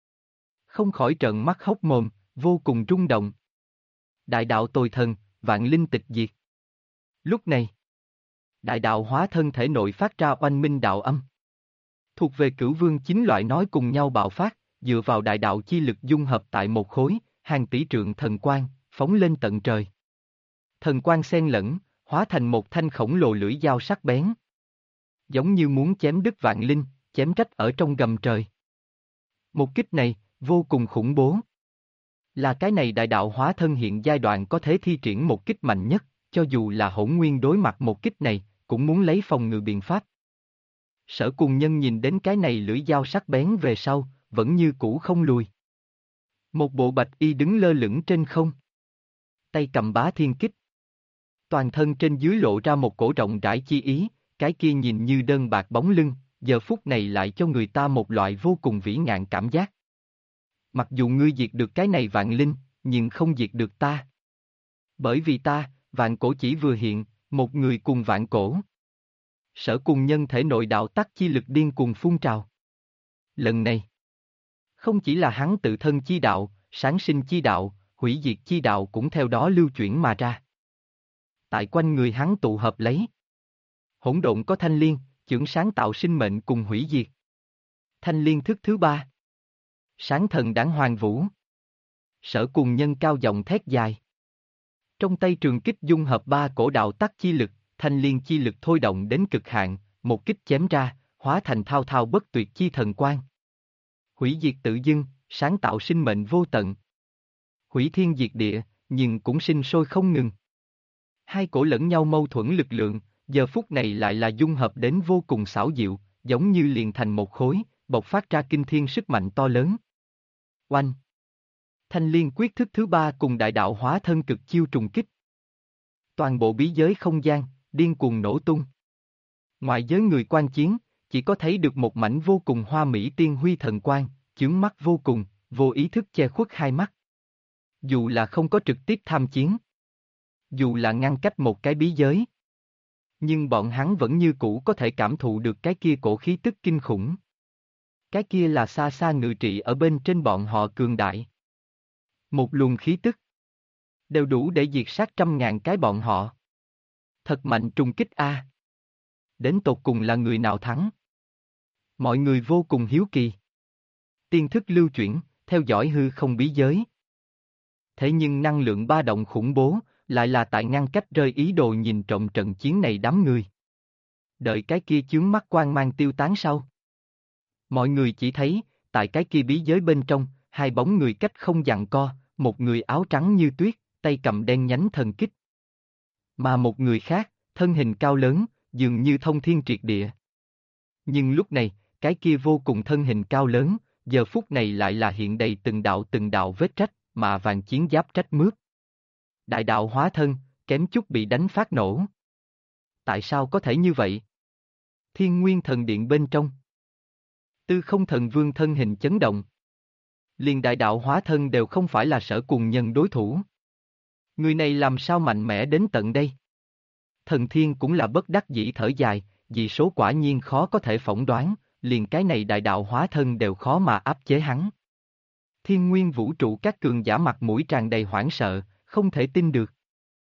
Không khỏi trợn mắt hốc mồm, vô cùng rung động. Đại đạo tồi thần, vạn linh tịch diệt. Lúc này, đại đạo hóa thân thể nội phát ra oanh minh đạo âm. Thuộc về cửu vương chín loại nói cùng nhau bạo phát, dựa vào đại đạo chi lực dung hợp tại một khối, hàng tỷ trượng thần quang, phóng lên tận trời. Thần quang xen lẫn, hóa thành một thanh khổng lồ lưỡi dao sắc bén. Giống như muốn chém đứt vạn linh, chém rách ở trong gầm trời. Một kích này, vô cùng khủng bố. Là cái này đại đạo hóa thân hiện giai đoạn có thể thi triển một kích mạnh nhất, cho dù là Hỗn Nguyên đối mặt một kích này, cũng muốn lấy phòng ngự biện pháp. Sở Cùng Nhân nhìn đến cái này lưỡi dao sắc bén về sau, vẫn như cũ không lùi. Một bộ bạch y đứng lơ lửng trên không. Tay cầm bá thiên kích. Toàn thân trên dưới lộ ra một cổ rộng rãi chi ý, cái kia nhìn như đơn bạc bóng lưng, giờ phút này lại cho người ta một loại vô cùng vĩ ngạn cảm giác. Mặc dù ngươi diệt được cái này vạn linh, nhưng không diệt được ta. Bởi vì ta, vạn cổ chỉ vừa hiện, một người cùng vạn cổ. Sở Cùng Nhân thể nội đạo tắc chi lực điên cuồng phun trào. Lần này, không chỉ là hắn tự thân chi đạo, sáng sinh chi đạo, hủy diệt chi đạo cũng theo đó lưu chuyển mà ra. Tại quanh người hắn tụ hợp lấy. Hỗn độn có thanh liên, chưởng sáng tạo sinh mệnh cùng hủy diệt. Thanh liên thức thứ ba. Sáng thần đản hoàng vũ. Sở Cùng Nhân cao giọng thét dài. Trong tay trường kích dung hợp ba cổ đạo tắc chi lực, thanh liên chi lực thôi động đến cực hạn, một kích chém ra, hóa thành thao thao bất tuyệt chi thần quang. Hủy diệt tự dưng, sáng tạo sinh mệnh vô tận. Hủy thiên diệt địa, nhưng cũng sinh sôi không ngừng. Hai cổ lẫn nhau mâu thuẫn lực lượng, giờ phút này lại là dung hợp đến vô cùng xảo diệu, giống như liền thành một khối, bộc phát ra kinh thiên sức mạnh to lớn. Oanh! Thanh liên quyết thức thứ ba cùng đại đạo hóa thân cực chiêu trùng kích. Toàn bộ bí giới không gian, điên cuồng nổ tung. Ngoại giới người quan chiến, chỉ có thấy được một mảnh vô cùng hoa mỹ tiên huy thần quang, chướng mắt vô cùng, vô ý thức che khuất hai mắt. Dù là không có trực tiếp tham chiến, dù là ngăn cách một cái bí giới, nhưng bọn hắn vẫn như cũ có thể cảm thụ được cái kia cổ khí tức kinh khủng. Cái kia là xa xa ngự trị ở bên trên bọn họ cường đại. Một luồng khí tức, đều đủ để diệt sát trăm ngàn cái bọn họ. Thật mạnh trùng kích a. Đến tột cùng là người nào thắng? Mọi người vô cùng hiếu kỳ. Tiên thức lưu chuyển, theo dõi hư không bí giới. Thế nhưng năng lượng ba động khủng bố, lại là tại ngăn cách rơi ý đồ nhìn trộm trận chiến này đám người. Đợi cái kia chướng mắt quang mang tiêu tán sau. Mọi người chỉ thấy, tại cái kia bí giới bên trong, hai bóng người cách không giằng co, một người áo trắng như tuyết, tay cầm đen nhánh thần kích. Mà một người khác, thân hình cao lớn, dường như thông thiên triệt địa. Nhưng lúc này, cái kia vô cùng thân hình cao lớn, giờ phút này lại là hiện đầy từng đạo vết trách, mà vàng chiến giáp trách mướp. Đại đạo hóa thân, kém chút bị đánh phát nổ. Tại sao có thể như vậy? Thiên Nguyên Thần Điện bên trong. Tư Không Thần Vương thân hình chấn động. Liền đại đạo hóa thân đều không phải là Sở Cùng Nhân đối thủ. Người này làm sao mạnh mẽ đến tận đây? Thần Thiên cũng là bất đắc dĩ thở dài, vì số quả nhiên khó có thể phỏng đoán, liền cái này đại đạo hóa thân đều khó mà áp chế hắn. Thiên Nguyên vũ trụ các cường giả mặt mũi tràn đầy hoảng sợ, không thể tin được.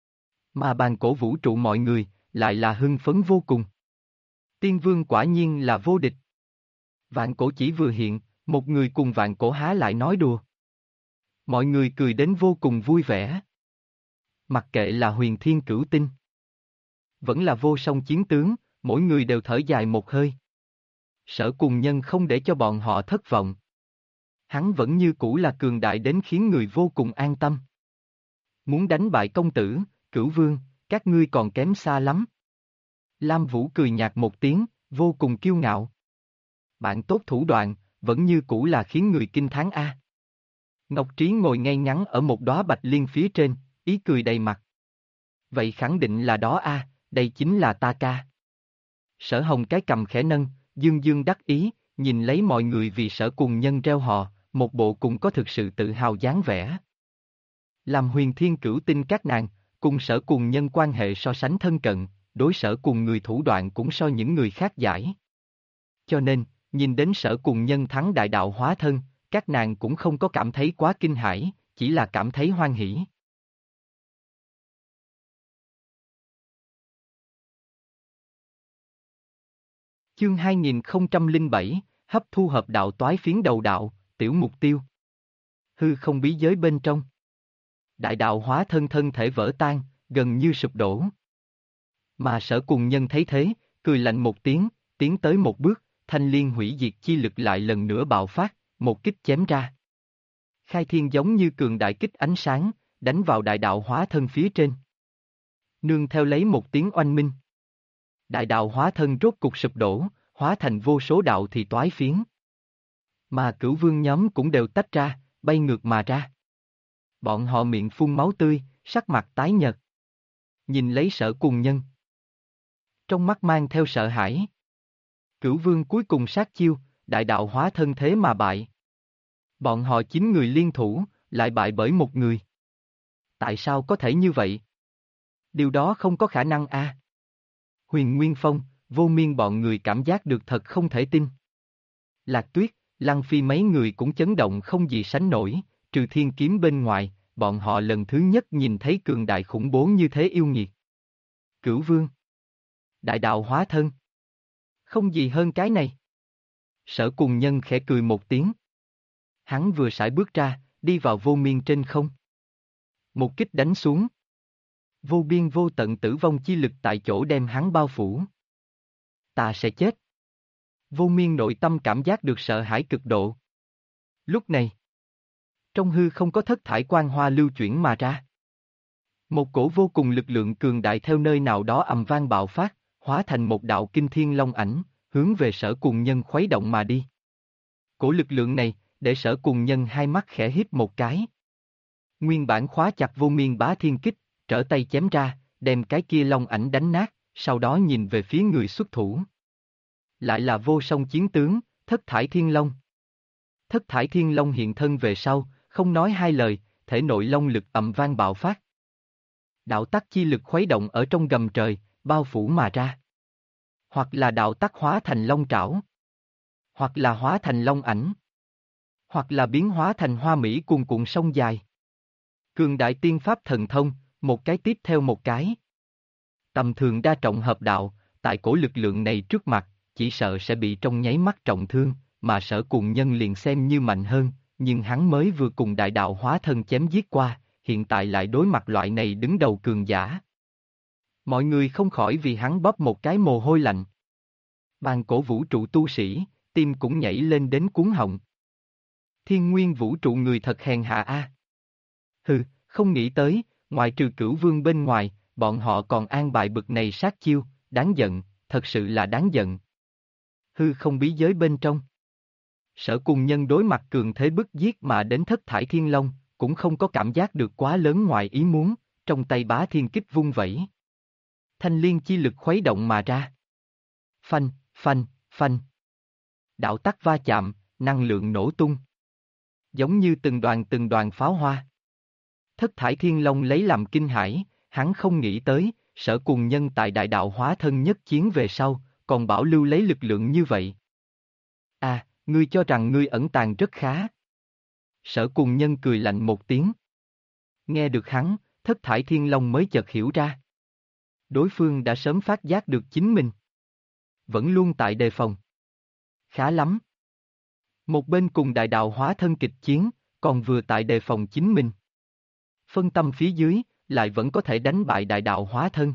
Mà bàn cổ vũ trụ mọi người, lại là hưng phấn vô cùng. Tiên Vương quả nhiên là vô địch. Vạn cổ chỉ vừa hiện, một người cùng vạn cổ há lại nói đùa. Mọi người cười đến vô cùng vui vẻ. Mặc kệ là Huyền Thiên Cửu Tinh, vẫn là Vô Song Chiến Tướng, mỗi người đều thở dài một hơi. Sở Cùng Nhân không để cho bọn họ thất vọng. Hắn vẫn như cũ là cường đại đến khiến người vô cùng an tâm. Muốn đánh bại công tử, Cửu Vương, các ngươi còn kém xa lắm. Lam Vũ cười nhạt một tiếng, vô cùng kiêu ngạo. Bạn tốt thủ đoạn, vẫn như cũ là khiến người kinh thán a. Ngọc Trí ngồi ngay ngắn ở một đóa bạch liên phía trên, ý cười đầy mặt. Vậy khẳng định là đó a, đây chính là ta ca. Sở Hồng cái cầm khẽ nâng, dương dương đắc ý, nhìn lấy mọi người vì Sở Cùng Nhân reo hò, một bộ cũng có thực sự tự hào dáng vẻ. Làm Huyền Thiên Cửu Tinh các nàng, cùng Sở Cùng Nhân quan hệ so sánh thân cận, đối Sở cùng người thủ đoạn cũng so những người khác giải. Cho nên, nhìn đến Sở Cùng Nhân thắng đại đạo hóa thân, các nàng cũng không có cảm thấy quá kinh hãi, chỉ là cảm thấy hoan hỉ. Chương 2007, hấp thu hợp đạo toái phiến đầu đạo, tiểu mục tiêu. Hư không bí giới bên trong. Đại đạo hóa thân thân thể vỡ tan, gần như sụp đổ. Mà Sở Cùng Nhân thấy thế, cười lạnh một tiếng, tiến tới một bước, thanh liên hủy diệt chi lực lại lần nữa bạo phát, một kích chém ra. Khai thiên giống như cường đại kích ánh sáng, đánh vào đại đạo hóa thân phía trên. Nương theo lấy một tiếng oanh minh. Đại đạo hóa thân rốt cục sụp đổ, hóa thành vô số đạo thì toái phiến. Mà Cửu Vương nhóm cũng đều tách ra, bay ngược mà ra. Bọn họ miệng phun máu tươi, sắc mặt tái nhợt. Nhìn lấy Sở Cùng Nhân. Trong mắt mang theo sợ hãi. Cửu Vương cuối cùng sát chiêu, đại đạo hóa thân thế mà bại. Bọn họ 9 người liên thủ, lại bại bởi một người. Tại sao có thể như vậy? Điều đó không có khả năng a. Huyền Nguyên Phong, Vô Miên bọn người cảm giác được thật không thể tin. Lạc Tuyết, Lăng Phi mấy người cũng chấn động không gì sánh nổi, trừ thiên kiếm bên ngoài, bọn họ lần thứ nhất nhìn thấy cường đại khủng bố như thế yêu nghiệt. Cửu Vương. Đại đạo hóa thân. Không gì hơn cái này. Sở Cùng Nhân khẽ cười một tiếng. Hắn vừa sải bước ra, đi vào Vô Miên trên không. Một kích đánh xuống. Vô biên vô tận tử vong chi lực tại chỗ đem hắn bao phủ. Ta sẽ chết. Vô Miên nội tâm cảm giác được sợ hãi cực độ. Lúc này, trong hư không có thất thải quang hoa lưu chuyển mà ra. Một cổ vô cùng lực lượng cường đại theo nơi nào đó ầm vang bạo phát, hóa thành một đạo kinh thiên long ảnh, hướng về Sở Cùng Nhân khuấy động mà đi. Cổ lực lượng này, để Sở Cùng Nhân hai mắt khẽ híp một cái. Nguyên bản khóa chặt Vô Miên bá thiên kích, trở tay chém ra, đem cái kia long ảnh đánh nát, sau đó nhìn về phía người xuất thủ. Lại là Vô Song Chiến Tướng, Thất Thải Thiên Long. Thất Thải Thiên Long hiện thân về sau, không nói hai lời, thể nội long lực ầm vang bạo phát. Đạo tắc chi lực khuấy động ở trong gầm trời, bao phủ mà ra. Hoặc là đạo tắc hóa thành long trảo. Hoặc là hóa thành long ảnh. Hoặc là biến hóa thành hoa mỹ cuồn cuộn sông dài. Cường đại tiên pháp thần thông, một cái tiếp theo một cái. Tầm thường đa trọng hợp đạo, tại cổ lực lượng này trước mặt, chỉ sợ sẽ bị trong nháy mắt trọng thương, mà Sở Cùng Nhân liền xem như mạnh hơn, nhưng hắn mới vừa cùng đại đạo hóa thân chém giết qua, hiện tại lại đối mặt loại này đứng đầu cường giả. Mọi người không khỏi vì hắn bóp một cái mồ hôi lạnh. Bàn cổ vũ trụ tu sĩ, tim cũng nhảy lên đến cuống họng. Thiên nguyên vũ trụ người thật hèn hạ a. Hừ, không nghĩ tới, ngoài trừ Cửu Vương bên ngoài, bọn họ còn an bài bực này sát chiêu, đáng giận, thật sự là đáng giận. Hư không bí giới bên trong. Sở Cùng Nhân đối mặt cường thế bức giết mà đến Thất Thải Thiên Long, cũng không có cảm giác được quá lớn ngoài ý muốn, trong tay bá thiên kích vung vẩy. Thanh liên chi lực khuấy động mà ra. Phanh, phanh, phanh. Đạo tắc va chạm, năng lượng nổ tung. Giống như từng đoàn pháo hoa. Thất Thải Thiên Long lấy làm kinh hãi, hắn không nghĩ tới, Sở Cùng Nhân tại đại đạo hóa thân nhất chiến về sau, còn bảo lưu lấy lực lượng như vậy. À, ngươi cho rằng ngươi ẩn tàng rất khá. Sở Cùng Nhân cười lạnh một tiếng. Nghe được hắn, Thất Thải Thiên Long mới chợt hiểu ra. Đối phương đã sớm phát giác được chính mình. Vẫn luôn tại đề phòng. Khá lắm. Một bên cùng đại đạo hóa thân kịch chiến, còn vừa tại đề phòng chính mình. Phân tâm phía dưới, lại vẫn có thể đánh bại đại đạo hóa thân.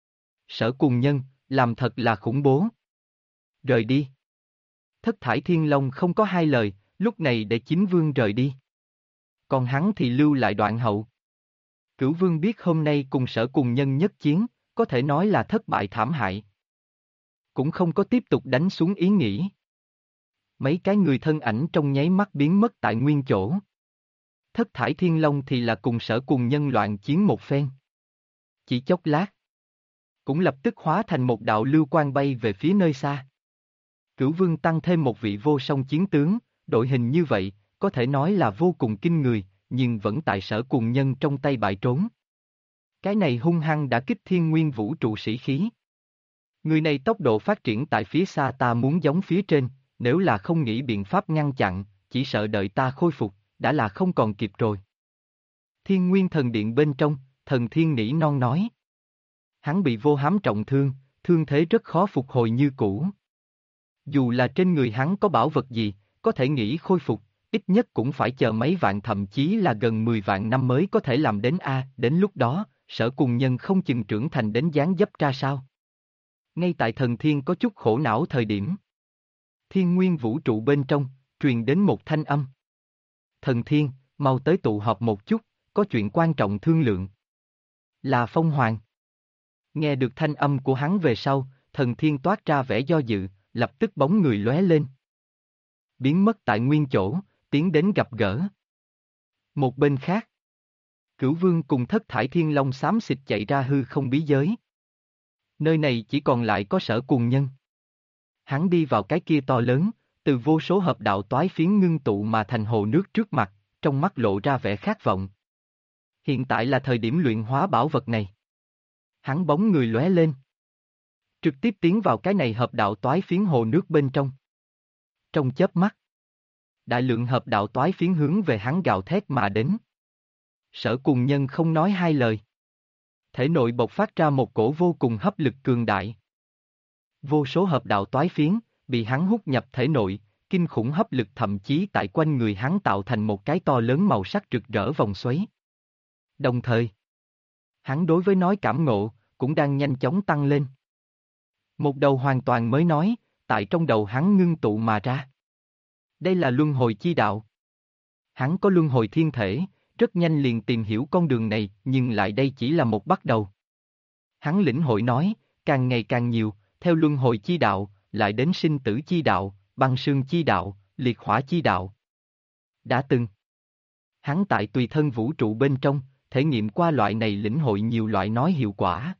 Sở Cùng Nhân, làm thật là khủng bố. Rời đi. Thất Thải Thiên Long không có hai lời, lúc này để Chính Vương rời đi. Còn hắn thì lưu lại đoạn hậu. Cửu Vương biết hôm nay cùng Sở Cùng Nhân nhất chiến, có thể nói là thất bại thảm hại. Cũng không có tiếp tục đánh xuống ý nghĩ. Mấy cái người thân ảnh trong nháy mắt biến mất tại nguyên chỗ. Thất Thải Thiên Long thì là cùng Sở Cùng Nhân loạn chiến một phen. Chỉ chốc lát, cũng lập tức hóa thành một đạo lưu quang bay về phía nơi xa. Cửu Vương tăng thêm một vị vô song chiến tướng, đội hình như vậy, có thể nói là vô cùng kinh người, nhưng vẫn tại Sở Cùng Nhân trong tay bại trốn. Cái này hung hăng đã kích thiên nguyên vũ trụ sĩ khí. Người này tốc độ phát triển tại phía xa ta muốn giống phía trên, nếu là không nghĩ biện pháp ngăn chặn, chỉ sợ đợi ta khôi phục, đã là không còn kịp rồi. Thiên Nguyên Thần Điện bên trong, Thần Thiên nỉ non nói. Hắn bị vô hám trọng thương, thương thế rất khó phục hồi như cũ. Dù là trên người hắn có bảo vật gì, có thể nghĩ khôi phục, ít nhất cũng phải chờ mấy vạn thậm chí là gần 10 vạn năm mới có thể làm đến đến lúc đó, Sở Cùng Nhân không chừng trưởng thành đến dáng dấp ra sao. Ngay tại Thần Thiên có chút khổ não thời điểm. Thiên Nguyên vũ trụ bên trong, truyền đến một thanh âm. Thần Thiên, mau tới tụ họp một chút, có chuyện quan trọng thương lượng. Là Phong Hoàng. Nghe được thanh âm của hắn về sau, Thần Thiên toát ra vẻ do dự, lập tức bóng người lóe lên. Biến mất tại nguyên chỗ, tiến đến gặp gỡ. Một bên khác, Cửu Vương cùng Thất Thải Thiên Long xám xịt chạy ra hư không bí giới. Nơi này chỉ còn lại có Sở Cùng Nhân. Hắn đi vào cái kia to lớn, từ vô số hợp đạo toái phiến ngưng tụ mà thành hồ nước trước mặt, trong mắt lộ ra vẻ khát vọng. Hiện tại là thời điểm luyện hóa bảo vật này. Hắn bóng người lóe lên. Trực tiếp tiến vào cái này hợp đạo toái phiến hồ nước bên trong. Trong chớp mắt, đại lượng hợp đạo toái phiến hướng về hắn gào thét mà đến. Sở Cùng Nhân không nói hai lời. Thể nội bộc phát ra một cổ vô cùng hấp lực cường đại. Vô số hợp đạo toái phiến, bị hắn hút nhập thể nội, kinh khủng hấp lực thậm chí tại quanh người hắn tạo thành một cái to lớn màu sắc rực rỡ vòng xoáy. Đồng thời, hắn đối với nói cảm ngộ, cũng đang nhanh chóng tăng lên. Một đầu hoàn toàn mới nói, tại trong đầu hắn ngưng tụ mà ra. Đây là luân hồi chi đạo. Hắn có luân hồi thiên thể, rất nhanh liền tìm hiểu con đường này, nhưng lại đây chỉ là một bắt đầu. Hắn lĩnh hội nói, càng ngày càng nhiều, theo luân hồi chi đạo, lại đến sinh tử chi đạo, băng sương chi đạo, liệt hỏa chi đạo. Đã từng, hắn tại tùy thân vũ trụ bên trong, thể nghiệm qua loại này lĩnh hội nhiều loại nói hiệu quả.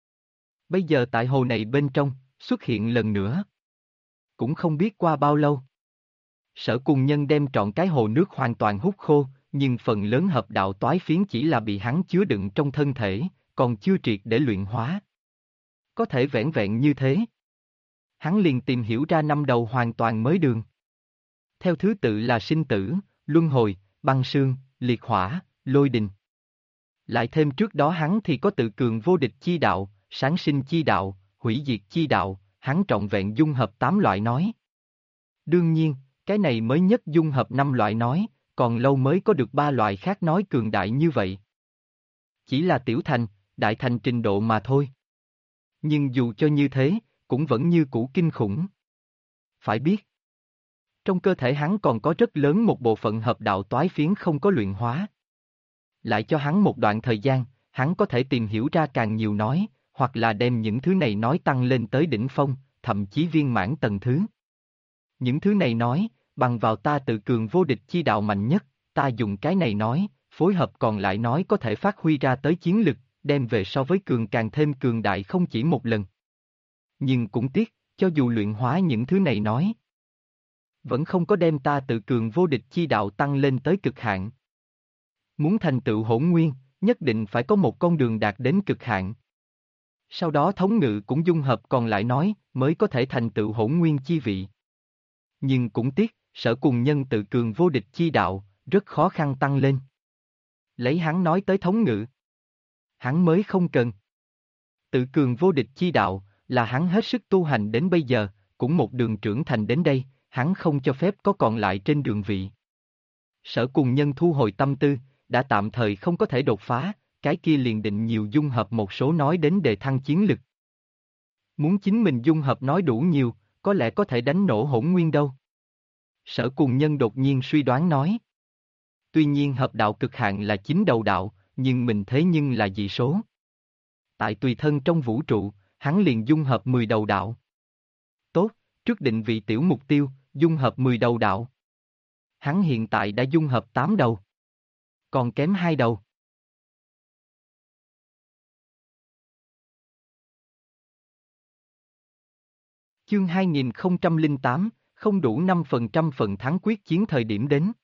Bây giờ tại hồ này bên trong, xuất hiện lần nữa. Cũng không biết qua bao lâu. Sở Cùng Nhân đem trọn cái hồ nước hoàn toàn hút khô, nhưng phần lớn hợp đạo toái phiến chỉ là bị hắn chứa đựng trong thân thể, còn chưa triệt để luyện hóa. Có thể vẻn vẹn như thế. Hắn liền tìm hiểu ra 5 đầu hoàn toàn mới đường. Theo thứ tự là sinh tử, luân hồi, băng sương, liệt hỏa, lôi đình. Lại thêm trước đó hắn thì có tự cường vô địch chi đạo, sáng sinh chi đạo, hủy diệt chi đạo, hắn trọn vẹn dung hợp 8 loại nói. Đương nhiên, cái này mới nhất dung hợp 5 loại nói, còn lâu mới có được 3 loại khác nói cường đại như vậy. Chỉ là tiểu thành, đại thành trình độ mà thôi. Nhưng dù cho như thế, cũng vẫn như cũ kinh khủng. Phải biết, trong cơ thể hắn còn có rất lớn một bộ phận hợp đạo toái phiến không có luyện hóa. Lại cho hắn một đoạn thời gian, hắn có thể tìm hiểu ra càng nhiều nói, hoặc là đem những thứ này nói tăng lên tới đỉnh phong, thậm chí viên mãn tầng thứ. Những thứ này nói, bằng vào ta tự cường vô địch chi đạo mạnh nhất, ta dùng cái này nói, phối hợp còn lại nói có thể phát huy ra tới chiến lực, đem về so với cường càng thêm cường đại không chỉ một lần. Nhưng cũng tiếc, cho dù luyện hóa những thứ này nói, vẫn không có đem ta tự cường vô địch chi đạo tăng lên tới cực hạn. Muốn thành tựu hỗn nguyên, nhất định phải có một con đường đạt đến cực hạn. Sau đó thống ngự cũng dung hợp còn lại nói, mới có thể thành tựu hỗn nguyên chi vị. Nhưng cũng tiếc, Sở Cùng Nhân tự cường vô địch chi đạo, rất khó khăn tăng lên. Lấy hắn nói tới thống ngự. Hắn mới không cần. Tự cường vô địch chi đạo, là hắn hết sức tu hành đến bây giờ, cũng một đường trưởng thành đến đây, hắn không cho phép có còn lại trên đường vị. Sở Cùng Nhân thu hồi tâm tư, đã tạm thời không có thể đột phá, cái kia liền định nhiều dung hợp một số nói đến đề thăng chiến lực. Muốn chính mình dung hợp nói đủ nhiều, có lẽ có thể đánh nổ Hỗn Nguyên đâu. Sở Cùng Nhân đột nhiên suy đoán nói. Tuy nhiên hợp đạo cực hạn là 9 đầu đạo, nhưng mình thế nhưng là dị số. Tại tùy thân trong vũ trụ, hắn liền dung hợp 10 đầu đạo. Tốt, trước định vị tiểu mục tiêu, dung hợp 10 đầu đạo. Hắn hiện tại đã dung hợp 8 đầu. Còn kém 2 đầu. Chương 2008, không đủ 5% phần thắng quyết chiến thời điểm đến.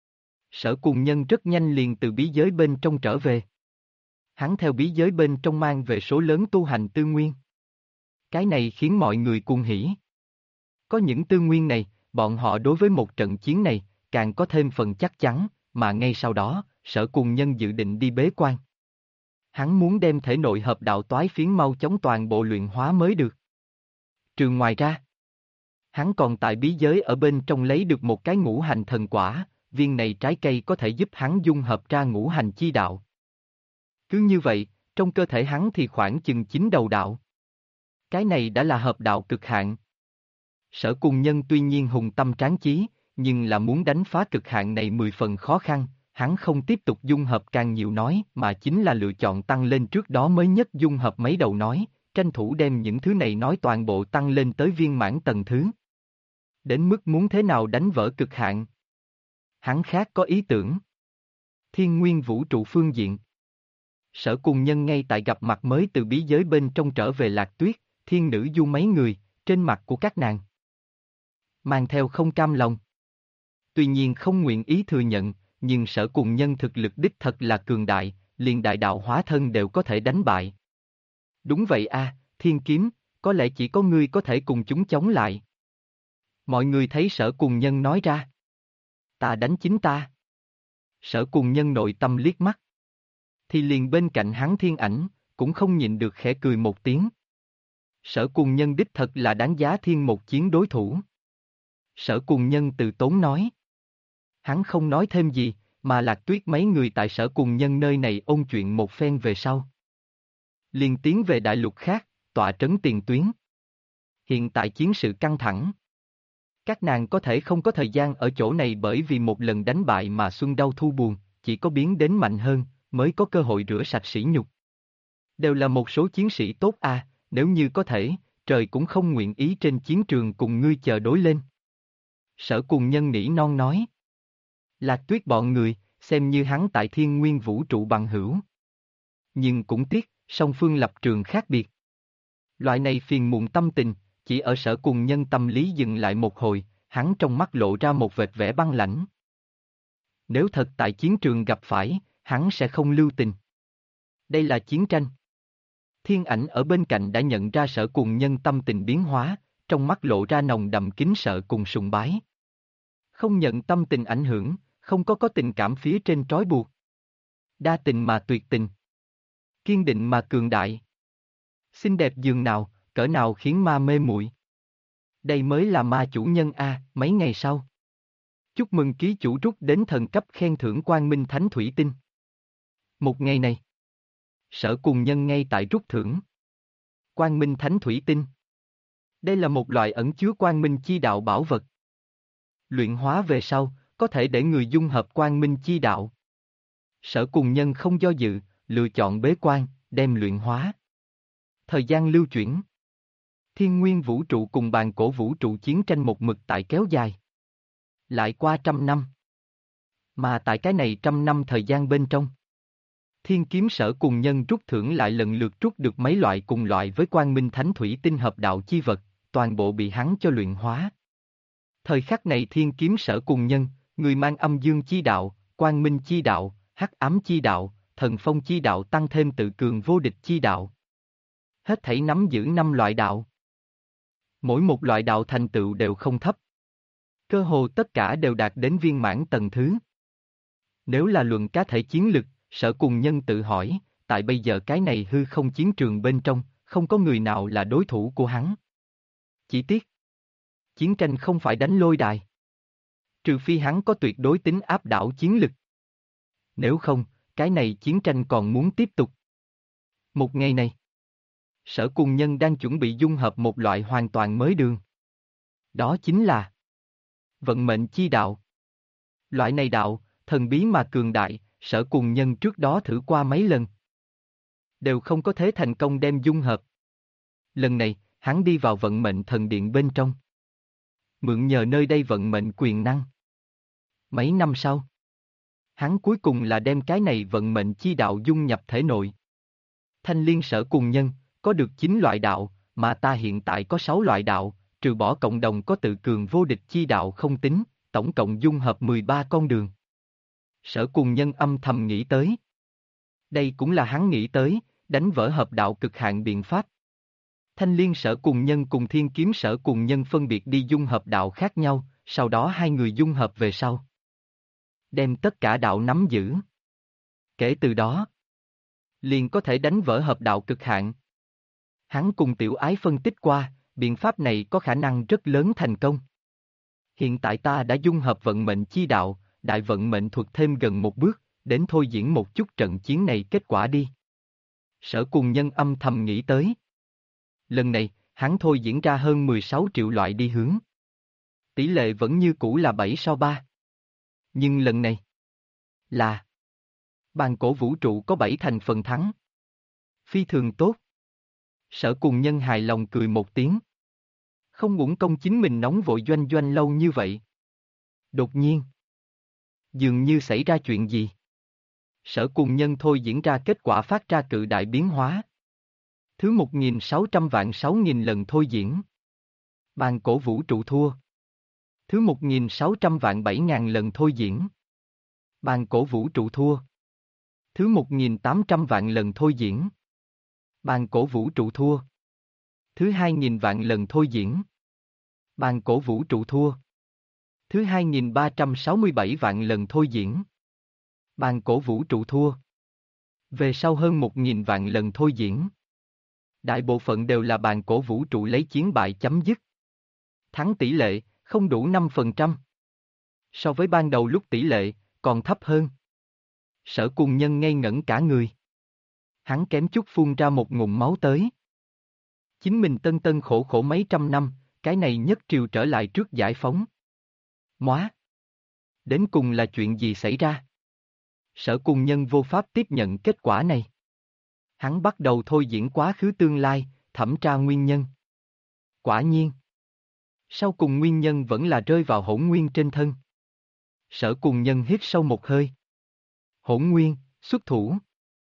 Sở Cùng Nhân rất nhanh liền từ bí giới bên trong trở về. Hắn theo bí giới bên trong mang về số lớn tu hành tư nguyên. Cái này khiến mọi người cuồng hỉ. Có những tư nguyên này, bọn họ đối với một trận chiến này, càng có thêm phần chắc chắn, mà ngay sau đó, Sở Cùng Nhân dự định đi bế quan. Hắn muốn đem thể nội hợp đạo toái phiến mau chóng toàn bộ luyện hóa mới được. Trừ ngoài ra, hắn còn tại bí giới ở bên trong lấy được một cái ngũ hành thần quả, viên này trái cây có thể giúp hắn dung hợp ra ngũ hành chi đạo. Cứ như vậy, trong cơ thể hắn thì khoảng chừng 9 đầu đạo. Cái này đã là hợp đạo cực hạn. Sở Cùng Nhân tuy nhiên hùng tâm tráng chí, nhưng là muốn đánh phá cực hạn này 10 phần khó khăn, hắn không tiếp tục dung hợp càng nhiều nói mà chính là lựa chọn tăng lên trước đó mới nhất dung hợp mấy đầu nói, tranh thủ đem những thứ này nói toàn bộ tăng lên tới viên mãn tầng thứ. Đến mức muốn thế nào đánh vỡ cực hạn. Hắn khác có ý tưởng. Thiên nguyên vũ trụ phương diện. Sở Cùng Nhân ngay tại gặp mặt mới từ bí giới bên trong trở về Lạc Tuyết, Thiên Nữ Du mấy người, trên mặt của các nàng mang theo không cam lòng. Tuy nhiên không nguyện ý thừa nhận, nhưng Sở Cùng Nhân thực lực đích thật là cường đại, liền đại đạo hóa thân đều có thể đánh bại. Đúng vậy a, Thiên Kiếm, có lẽ chỉ có ngươi có thể cùng chúng chống lại. Mọi người thấy Sở Cùng Nhân nói ra. Ta đánh chính ta. Sở Cùng Nhân nội tâm liếc mắt. Thì liền bên cạnh hắn Thiên Ảnh, cũng không nhịn được khẽ cười một tiếng. Sở Cùng Nhân đích thật là đáng giá thiên một chiến đối thủ. Sở Cùng Nhân từ tốn nói. Hắn không nói thêm gì, mà Lạc Tuyết mấy người tại Sở Cùng Nhân nơi này ôn chuyện một phen về sau. Liền tiến về đại lục khác, tọa trấn tiền tuyến. Hiện tại chiến sự căng thẳng. Các nàng có thể không có thời gian ở chỗ này bởi vì một lần đánh bại mà xuân đau thu buồn, chỉ có biến đến mạnh hơn, mới có cơ hội rửa sạch sỉ nhục. Đều là một số chiến sĩ tốt a, nếu như có thể, trời cũng không nguyện ý trên chiến trường cùng ngươi chờ đối lên. Sở Cùng Nhân nỉ non nói. Lạc Tuyết bọn người, xem như hắn tại thiên nguyên vũ trụ bằng hữu. Nhưng cũng tiếc, song phương lập trường khác biệt. Loại này phiền muộn tâm tình, chỉ ở Sở Cùng Nhân tâm lý dừng lại một hồi, hắn trong mắt lộ ra một vệt vẻ băng lãnh. Nếu thật tại chiến trường gặp phải, hắn sẽ không lưu tình. Đây là chiến tranh. Thiên Ảnh ở bên cạnh đã nhận ra Sở Cùng Nhân tâm tình biến hóa, trong mắt lộ ra nồng đậm kính sợ cùng sùng bái. Không nhận tâm tình ảnh hưởng, không có tình cảm phía trên trói buộc. Đa tình mà tuyệt tình. Kiên định mà cường đại. Xinh đẹp dường nào, cỡ nào khiến ma mê muội. Đây mới là ma chủ nhân a, mấy ngày sau. Chúc mừng ký chủ rút đến thần cấp khen thưởng Quang Minh Thánh Thủy Tinh. Một ngày này, Sở Cùng Nhân ngay tại rút thưởng. Quang Minh Thánh Thủy Tinh. Đây là một loại ẩn chứa Quang Minh chi đạo bảo vật. Luyện hóa về sau, có thể để người dung hợp Quang Minh chi đạo. Sở Cùng Nhân không do dự, lựa chọn bế quan, đem luyện hóa. Thời gian lưu chuyển. Thiên nguyên vũ trụ cùng bàn cổ vũ trụ chiến tranh một mực tại kéo dài. Lại qua 100 năm. Mà tại cái này 100 năm thời gian bên trong. Thiên kiếm Sở Cùng Nhân rút thưởng lại lần lượt rút được mấy loại cùng loại với Quang Minh Thánh Thủy Tinh hợp đạo chi vật, toàn bộ bị hắn cho luyện hóa. Thời khắc này Thiên kiếm Sở Cùng Nhân, người mang âm dương chi đạo, Quang Minh chi đạo, hắc ám chi đạo, thần phong chi đạo tăng thêm tự cường vô địch chi đạo. Hết thảy nắm giữ 5 loại đạo. Mỗi một loại đạo thành tựu đều không thấp. Cơ hồ tất cả đều đạt đến viên mãn tầng thứ. Nếu là luận cá thể chiến lực, Sở Cùng Nhân tự hỏi, tại bây giờ cái này hư không chiến trường bên trong, không có người nào là đối thủ của hắn. Chỉ tiếc. Chiến tranh không phải đánh lôi đài. Trừ phi hắn có tuyệt đối tính áp đảo chiến lực. Nếu không, cái này chiến tranh còn muốn tiếp tục. Một ngày này, Sở Cùng Nhân đang chuẩn bị dung hợp một loại hoàn toàn mới đường. Đó chính là vận mệnh chi đạo. Loại này đạo, thần bí mà cường đại, Sở Cùng Nhân trước đó thử qua mấy lần. Đều không có thế thành công đem dung hợp. Lần này, hắn đi vào vận mệnh thần điện bên trong. Mượn nhờ nơi đây vận mệnh quyền năng. Mấy năm sau, hắn cuối cùng là đem cái này vận mệnh chi đạo dung nhập thể nội. Thanh Liên Sở Cùng Nhân, có được 9 loại đạo, mà ta hiện tại có 6 loại đạo, trừ bỏ cộng đồng có tự cường vô địch chi đạo không tính, tổng cộng dung hợp 13 con đường. Sở Cùng Nhân âm thầm nghĩ tới. Đây cũng là hắn nghĩ tới, đánh vỡ hợp đạo cực hạn biện pháp. Thanh Liên Sở Cùng Nhân cùng Thiên Kiếm Sở Cùng Nhân phân biệt đi dung hợp đạo khác nhau, sau đó hai người dung hợp về sau. Đem tất cả đạo nắm giữ. Kể từ đó, liền có thể đánh vỡ hợp đạo cực hạn. Hắn cùng Tiểu Ái phân tích qua, biện pháp này có khả năng rất lớn thành công. Hiện tại ta đã dung hợp vận mệnh chi đạo, đại vận mệnh thuật thêm gần một bước, đến thôi diễn một chút trận chiến này kết quả đi. Sở Cùng Nhân âm thầm nghĩ tới. Lần này, hắn thôi diễn ra hơn 16 triệu loại đi hướng. Tỷ lệ vẫn như cũ là 7-3. Nhưng lần này là bàn cổ vũ trụ có 7 thành phần thắng. Phi thường tốt. Sở Cùng Nhân hài lòng cười một tiếng. Không uổng công chính mình nóng vội doanh doanh lâu như vậy. Đột nhiên, dường như xảy ra chuyện gì. Sở Cùng Nhân thôi diễn ra kết quả phát ra cự đại biến hóa. Thứ 1.600 vạn 6.000 lần thôi diễn. Bàn cổ vũ trụ thua. Thứ 1.600 vạn 7.000 lần thôi diễn. Bàn cổ vũ trụ thua. Thứ 1.800 vạn lần thôi diễn. Bàn cổ vũ trụ thua. Thứ 2.000 vạn lần thôi diễn. Bàn cổ vũ trụ thua. Thứ 2.367 vạn lần thôi diễn. Bàn cổ vũ trụ thua. Về sau hơn 1.000 vạn lần thôi diễn. Đại bộ phận đều là bàn cổ vũ trụ lấy chiến bại chấm dứt. Thắng tỷ lệ, không đủ 5%. So với ban đầu lúc tỷ lệ, còn thấp hơn. Sở Cùng Nhân ngây ngẩn cả người. Hắn kém chút phun ra một ngụm máu tới. Chính mình tân tân khổ khổ mấy trăm năm, cái này nhất triều trở lại trước giải phóng. Móa! Đến cùng là chuyện gì xảy ra? Sở Cùng Nhân vô pháp tiếp nhận kết quả này. Hắn bắt đầu thôi diễn quá khứ tương lai, thẩm tra nguyên nhân. Quả nhiên. Sau cùng nguyên nhân vẫn là rơi vào hỗn nguyên trên thân. Sở Cùng Nhân hít sâu một hơi. Hỗn nguyên, xuất thủ.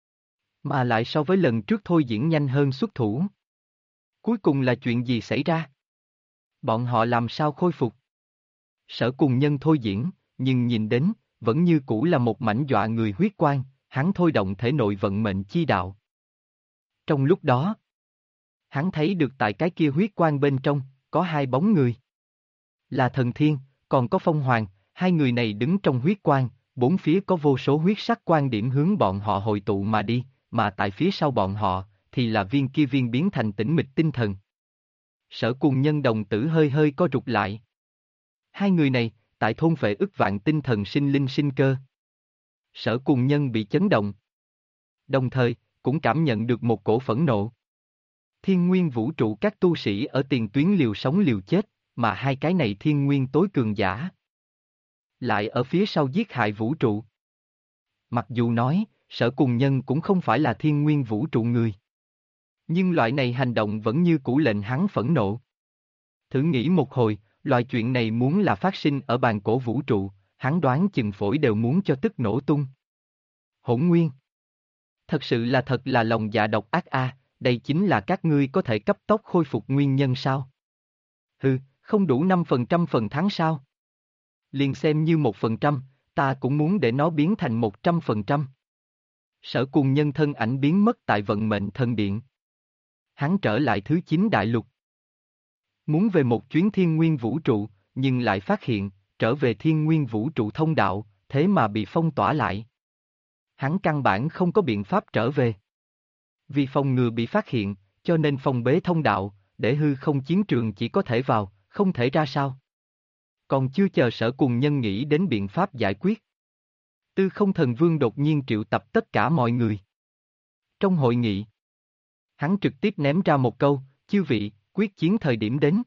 Mà lại so với lần trước thôi diễn nhanh hơn xuất thủ. Cuối cùng là chuyện gì xảy ra? Bọn họ làm sao khôi phục? Sở Cùng Nhân thôi diễn, nhưng nhìn đến, vẫn như cũ là một mảnh dọa người huyết quang, hắn thôi động thể nội vận mệnh chi đạo. Trong lúc đó, hắn thấy được tại cái kia huyết quang bên trong, có hai bóng người. Là Thần Thiên, còn có Phong Hoàng, hai người này đứng trong huyết quang, bốn phía có vô số huyết sắc quang điểm hướng bọn họ hội tụ mà đi, mà tại phía sau bọn họ, thì là viên kia viên biến thành tĩnh mịch tinh thần. Sở Cùng Nhân đồng tử hơi hơi co rụt lại. Hai người này, tại thôn phệ ức vạn tinh thần sinh linh sinh cơ. Sở Cùng Nhân bị chấn động. Đồng thời, cũng cảm nhận được một cổ phẫn nộ. Thiên nguyên vũ trụ các tu sĩ ở tiền tuyến liều sống liều chết, mà hai cái này thiên nguyên tối cường giả. Lại ở phía sau giết hại vũ trụ. Mặc dù nói, Sở Cùng Nhân cũng không phải là thiên nguyên vũ trụ người. Nhưng loại này hành động vẫn như cũ lệnh hắn phẫn nộ. Thử nghĩ một hồi, loại chuyện này muốn là phát sinh ở bàn cổ vũ trụ, hắn đoán chừng phổi đều muốn cho tức nổ tung. Hỗn nguyên. Thật sự là thật là lòng dạ độc ác a, đây chính là các ngươi có thể cấp tốc khôi phục nguyên nhân sao? Hừ, không đủ 5% phần thắng sao? Liền xem như 1%, ta cũng muốn để nó biến thành 100%. Sở Cùng Nhân thân ảnh biến mất tại vận mệnh thần điện. Hắn trở lại thứ 9 đại lục. Muốn về một chuyến thiên nguyên vũ trụ, nhưng lại phát hiện, trở về thiên nguyên vũ trụ thông đạo, thế mà bị phong tỏa lại. Hắn căn bản không có biện pháp trở về. Vì phòng ngừa bị phát hiện, cho nên phong bế thông đạo, để hư không chiến trường chỉ có thể vào, không thể ra sao. Còn chưa chờ Sở Cùng Nhân nghĩ đến biện pháp giải quyết. Tư Không Thần Vương đột nhiên triệu tập tất cả mọi người. Trong hội nghị, hắn trực tiếp ném ra một câu, chư vị, quyết chiến thời điểm đến.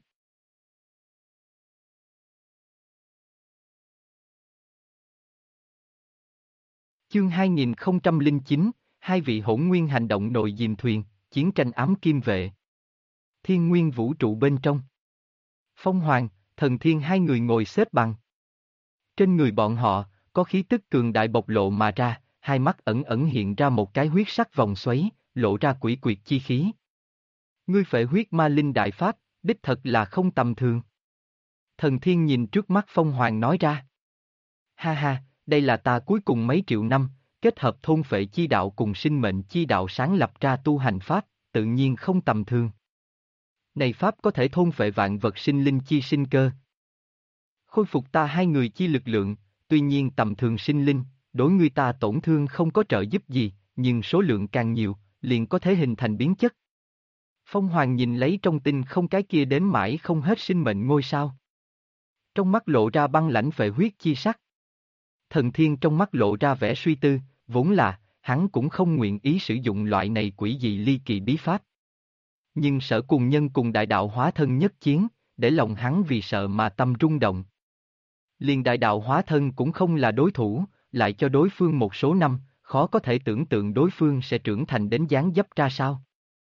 Chương 2009, hai vị hỗn nguyên hành động nội diềm thuyền, chiến tranh ám kim vệ. Thiên nguyên vũ trụ bên trong. Phong Hoàng, Thần Thiên hai người ngồi xếp bằng. Trên người bọn họ, có khí tức cường đại bộc lộ mà ra, hai mắt ẩn ẩn hiện ra một cái huyết sắc vòng xoáy, lộ ra quỷ quyệt chi khí. Ngươi phệ huyết ma linh đại pháp, đích thật là không tầm thường. Thần Thiên nhìn trước mắt Phong Hoàng nói ra. Ha ha, đây là ta cuối cùng mấy triệu năm, kết hợp thôn phệ chi đạo cùng sinh mệnh chi đạo sáng lập ra tu hành pháp, tự nhiên không tầm thường. Này pháp có thể thôn phệ vạn vật sinh linh chi sinh cơ. Khôi phục ta hai người chi lực lượng, tuy nhiên tầm thường sinh linh, đối người ta tổn thương không có trợ giúp gì, nhưng số lượng càng nhiều, liền có thể hình thành biến chất. Phong Hoàng nhìn lấy trong tinh không cái kia đếm mãi không hết sinh mệnh ngôi sao. Trong mắt lộ ra băng lãnh phệ huyết chi sắc. Thần Thiên trong mắt lộ ra vẻ suy tư, vốn là, hắn cũng không nguyện ý sử dụng loại này quỷ dị ly kỳ bí pháp. Nhưng Sở Cùng Nhân cùng đại đạo hóa thân nhất chiến, để lòng hắn vì sợ mà tâm rung động. Liền đại đạo hóa thân cũng không là đối thủ, lại cho đối phương một số năm, khó có thể tưởng tượng đối phương sẽ trưởng thành đến dáng dấp ra sao.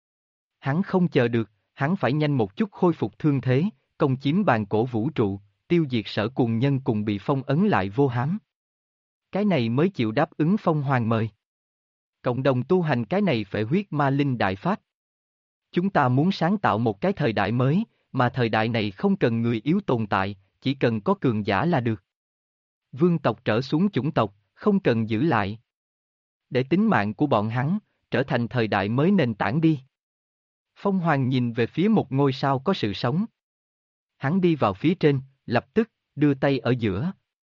Hắn không chờ được, hắn phải nhanh một chút khôi phục thương thế, công chiếm bàn cổ vũ trụ, tiêu diệt Sở Cùng Nhân cùng bị phong ấn lại vô hám. Cái này mới chịu đáp ứng Phong Hoàng mời. Cộng đồng tu hành cái này phệ huyết ma linh đại pháp. Chúng ta muốn sáng tạo một cái thời đại mới, mà thời đại này không cần người yếu tồn tại, chỉ cần có cường giả là được. Vương tộc trở xuống chủng tộc, không cần giữ lại. Để tính mạng của bọn hắn, trở thành thời đại mới nền tảng đi. Phong Hoàng nhìn về phía một ngôi sao có sự sống. Hắn đi vào phía trên, lập tức, đưa tay ở giữa.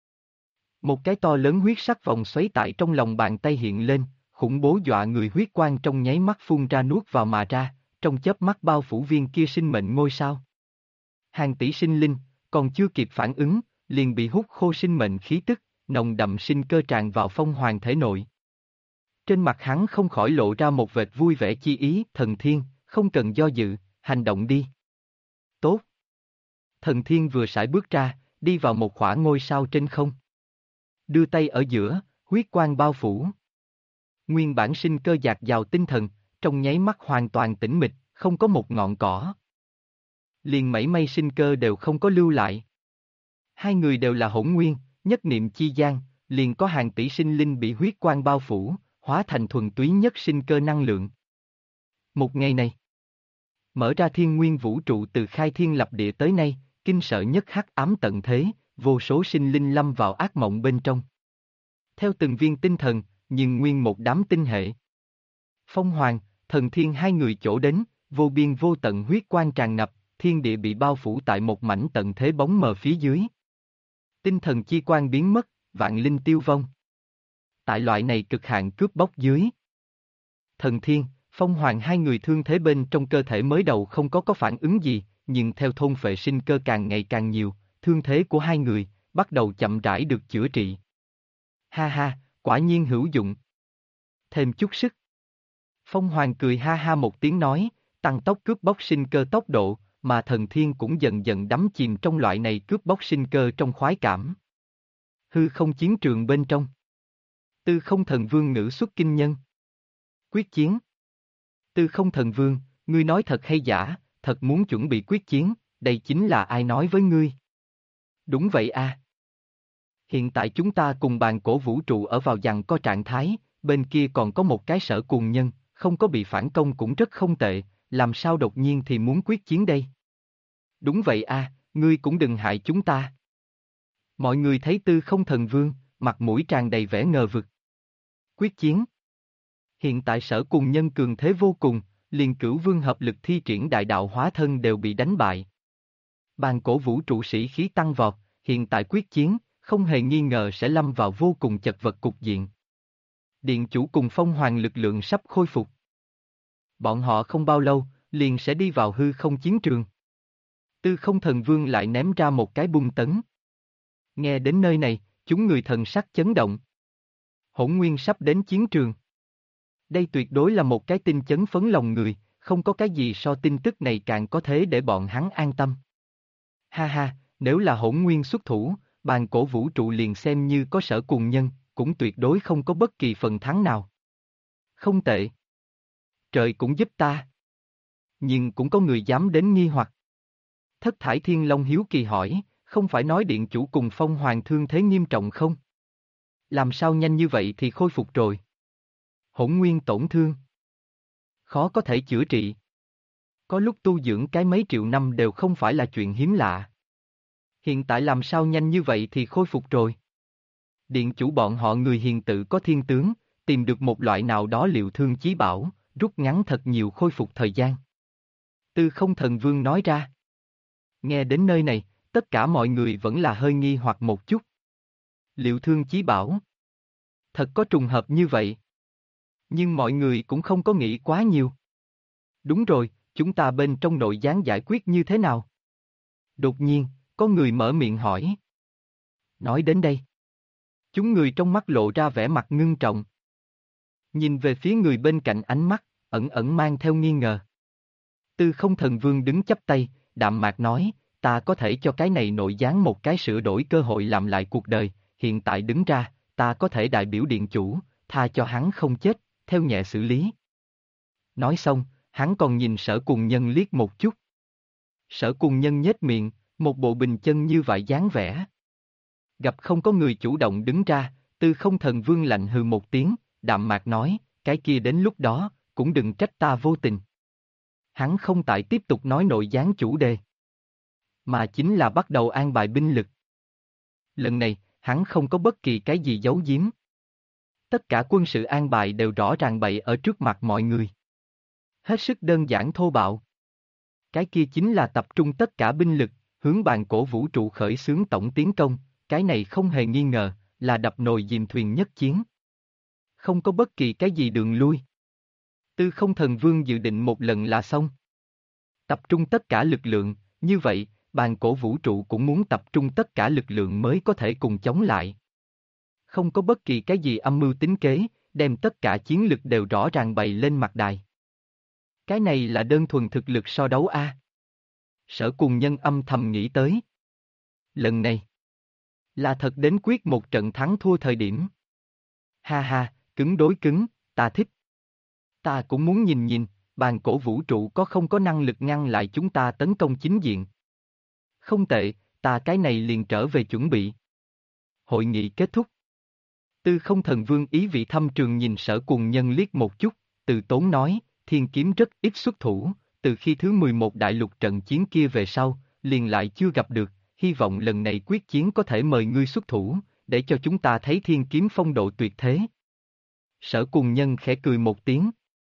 Một cái to lớn huyết sắc vòng xoáy tại trong lòng bàn tay hiện lên, khủng bố dọa người huyết quang trong nháy mắt phun ra nuốt vào mà ra, trong chớp mắt bao phủ viên kia sinh mệnh ngôi sao. Hàng tỷ sinh linh, còn chưa kịp phản ứng, liền bị hút khô sinh mệnh khí tức, nồng đậm sinh cơ tràn vào Phong Hoàng thể nội. Trên mặt hắn không khỏi lộ ra một vệt vui vẻ chi ý, Thần Thiên, không cần do dự, hành động đi. Tốt. Thần Thiên vừa sải bước ra, đi vào một khỏa ngôi sao trên không. Đưa tay ở giữa, huyết quang bao phủ. Nguyên bản sinh cơ dạt dào tinh thần, trong nháy mắt hoàn toàn tĩnh mịch, không có một ngọn cỏ. Liền mảy may sinh cơ đều không có lưu lại. Hai người đều là hỗn nguyên, nhất niệm chi gian, liền có hàng tỷ sinh linh bị huyết quang bao phủ, hóa thành thuần túy nhất sinh cơ năng lượng. Một ngày này, mở ra thiên nguyên vũ trụ từ khai thiên lập địa tới nay, kinh sợ nhất hắc ám tận thế, vô số sinh linh lâm vào ác mộng bên trong. Theo từng viên tinh thần, nhưng nguyên một đám tinh hệ. Phong Hoàng, Thần Thiên hai người chỗ đến, vô biên vô tận huyết quang tràn ngập, thiên địa bị bao phủ tại một mảnh tận thế bóng mờ phía dưới. Tinh thần chi quang biến mất, vạn linh tiêu vong. Tại loại này cực hạn cướp bóc dưới. Thần Thiên, Phong Hoàng hai người thương thế bên trong cơ thể mới đầu không có phản ứng gì, nhưng theo thôn phệ sinh cơ càng ngày càng nhiều, thương thế của hai người, bắt đầu chậm rãi được chữa trị. Ha ha, quả nhiên hữu dụng. Thêm chút sức. Phong Hoàng cười ha ha một tiếng nói, tăng tốc cướp bóc sinh cơ tốc độ, mà Thần Thiên cũng dần dần đắm chìm trong loại này cướp bóc sinh cơ trong khoái cảm. Hư không chiến trường bên trong. Tư Không Thần Vương ngữ xuất kinh nhân. Quyết chiến. Tư Không Thần Vương, ngươi nói thật hay giả, thật muốn chuẩn bị quyết chiến, đây chính là ai nói với ngươi? Đúng vậy a. Hiện tại chúng ta cùng bàn cổ vũ trụ ở vào giằng co trạng thái, bên kia còn có một cái Sở Cùng Nhân, không có bị phản công cũng rất không tệ, làm sao đột nhiên thì muốn quyết chiến đây? Đúng vậy a, ngươi cũng đừng hại chúng ta. Mọi người thấy Tư Không Thần Vương, mặt mũi tràn đầy vẻ ngờ vực. Quyết chiến. Hiện tại Sở Cùng Nhân cường thế vô cùng, liền Cửu Vương hợp lực thi triển đại đạo hóa thân đều bị đánh bại. Bàn cổ vũ trụ sĩ khí tăng vọt, hiện tại quyết chiến, không hề nghi ngờ sẽ lâm vào vô cùng chật vật cục diện. Điện chủ cùng Phong Hoàng lực lượng sắp khôi phục. Bọn họ không bao lâu, liền sẽ đi vào hư không chiến trường. Tư Không Thần Vương lại ném ra một cái bung tấn. Nghe đến nơi này, chúng người thần sắc chấn động. Hỗn Nguyên sắp đến chiến trường. Đây tuyệt đối là một cái tin chấn phấn lòng người, không có cái gì so tin tức này càng có thế để bọn hắn an tâm. Ha ha, nếu là Hỗn Nguyên xuất thủ, bàn cổ vũ trụ liền xem như có Sở Cùng Nhân, cũng tuyệt đối không có bất kỳ phần thắng nào. Không tệ. Trời cũng giúp ta. Nhưng cũng có người dám đến nghi hoặc. Thất Thải Thiên Long hiếu kỳ hỏi, không phải nói điện chủ cùng Phong Hoàng thương thế nghiêm trọng không? Làm sao nhanh như vậy thì khôi phục rồi? Hỗn Nguyên tổn thương. Khó có thể chữa trị. Có lúc tu dưỡng cái mấy triệu năm đều không phải là chuyện hiếm lạ. Hiện tại làm sao nhanh như vậy thì khôi phục rồi? Điện chủ bọn họ người hiền tự có thiên tướng, tìm được một loại nào đó liệu thương chí bảo, rút ngắn thật nhiều khôi phục thời gian. Tư Không Thần Vương nói ra. Nghe đến nơi này, tất cả mọi người vẫn là hơi nghi hoặc một chút. Liệu thương chí bảo. Thật có trùng hợp như vậy. Nhưng mọi người cũng không có nghĩ quá nhiều. Đúng rồi, chúng ta bên trong nội gián giải quyết như thế nào? Đột nhiên, có người mở miệng hỏi. Nói đến đây. Chúng người trong mắt lộ ra vẻ mặt ngưng trọng. Nhìn về phía người bên cạnh ánh mắt, ẩn ẩn mang theo nghi ngờ. Tư Không Thần Vương đứng chắp tay, đạm mạc nói, ta có thể cho cái này nội gián một cái sửa đổi cơ hội làm lại cuộc đời, hiện tại đứng ra, ta có thể đại biểu điện chủ, tha cho hắn không chết, theo nhẹ xử lý. Nói xong, hắn còn nhìn Sở Cùng Nhân liếc một chút. Sở Cùng Nhân nhếch miệng, một bộ bình chân như vậy dáng vẻ. Gặp không có người chủ động đứng ra, Tư Không Thần Vương lạnh hừ một tiếng, đạm mạc nói, cái kia đến lúc đó, cũng đừng trách ta vô tình. Hắn không tại tiếp tục nói nội gián chủ đề, mà chính là bắt đầu an bài binh lực. Lần này, hắn không có bất kỳ cái gì giấu giếm. Tất cả quân sự an bài đều rõ ràng bày ở trước mặt mọi người. Hết sức đơn giản thô bạo. Cái kia chính là tập trung tất cả binh lực, hướng bàn cổ vũ trụ khởi xướng tổng tiến công, cái này không hề nghi ngờ, là đập nồi dìm thuyền nhất chiến. Không có bất kỳ cái gì đường lui. Tư Không Thần Vương dự định một lần là xong. Tập trung tất cả lực lượng, như vậy, bàn cổ vũ trụ cũng muốn tập trung tất cả lực lượng mới có thể cùng chống lại. Không có bất kỳ cái gì âm mưu tính kế, đem tất cả chiến lực đều rõ ràng bày lên mặt đài. Cái này là đơn thuần thực lực so đấu a. Sở Cùng Nhân âm thầm nghĩ tới. Lần này, là thật đến quyết một trận thắng thua thời điểm. Ha ha, cứng đối cứng, ta thích. Ta cũng muốn nhìn nhìn, bàn cổ vũ trụ có không có năng lực ngăn lại chúng ta tấn công chính diện. Không tệ, ta cái này liền trở về chuẩn bị. Hội nghị kết thúc. Tư Không Thần Vương ý vị thâm trường nhìn Sở Cùng Nhân liếc một chút, từ tốn nói, thiên kiếm rất ít xuất thủ, từ khi thứ 11 đại lục trận chiến kia về sau, liền lại chưa gặp được, hy vọng lần này quyết chiến có thể mời ngươi xuất thủ, để cho chúng ta thấy thiên kiếm phong độ tuyệt thế. Sở Cùng Nhân khẽ cười một tiếng.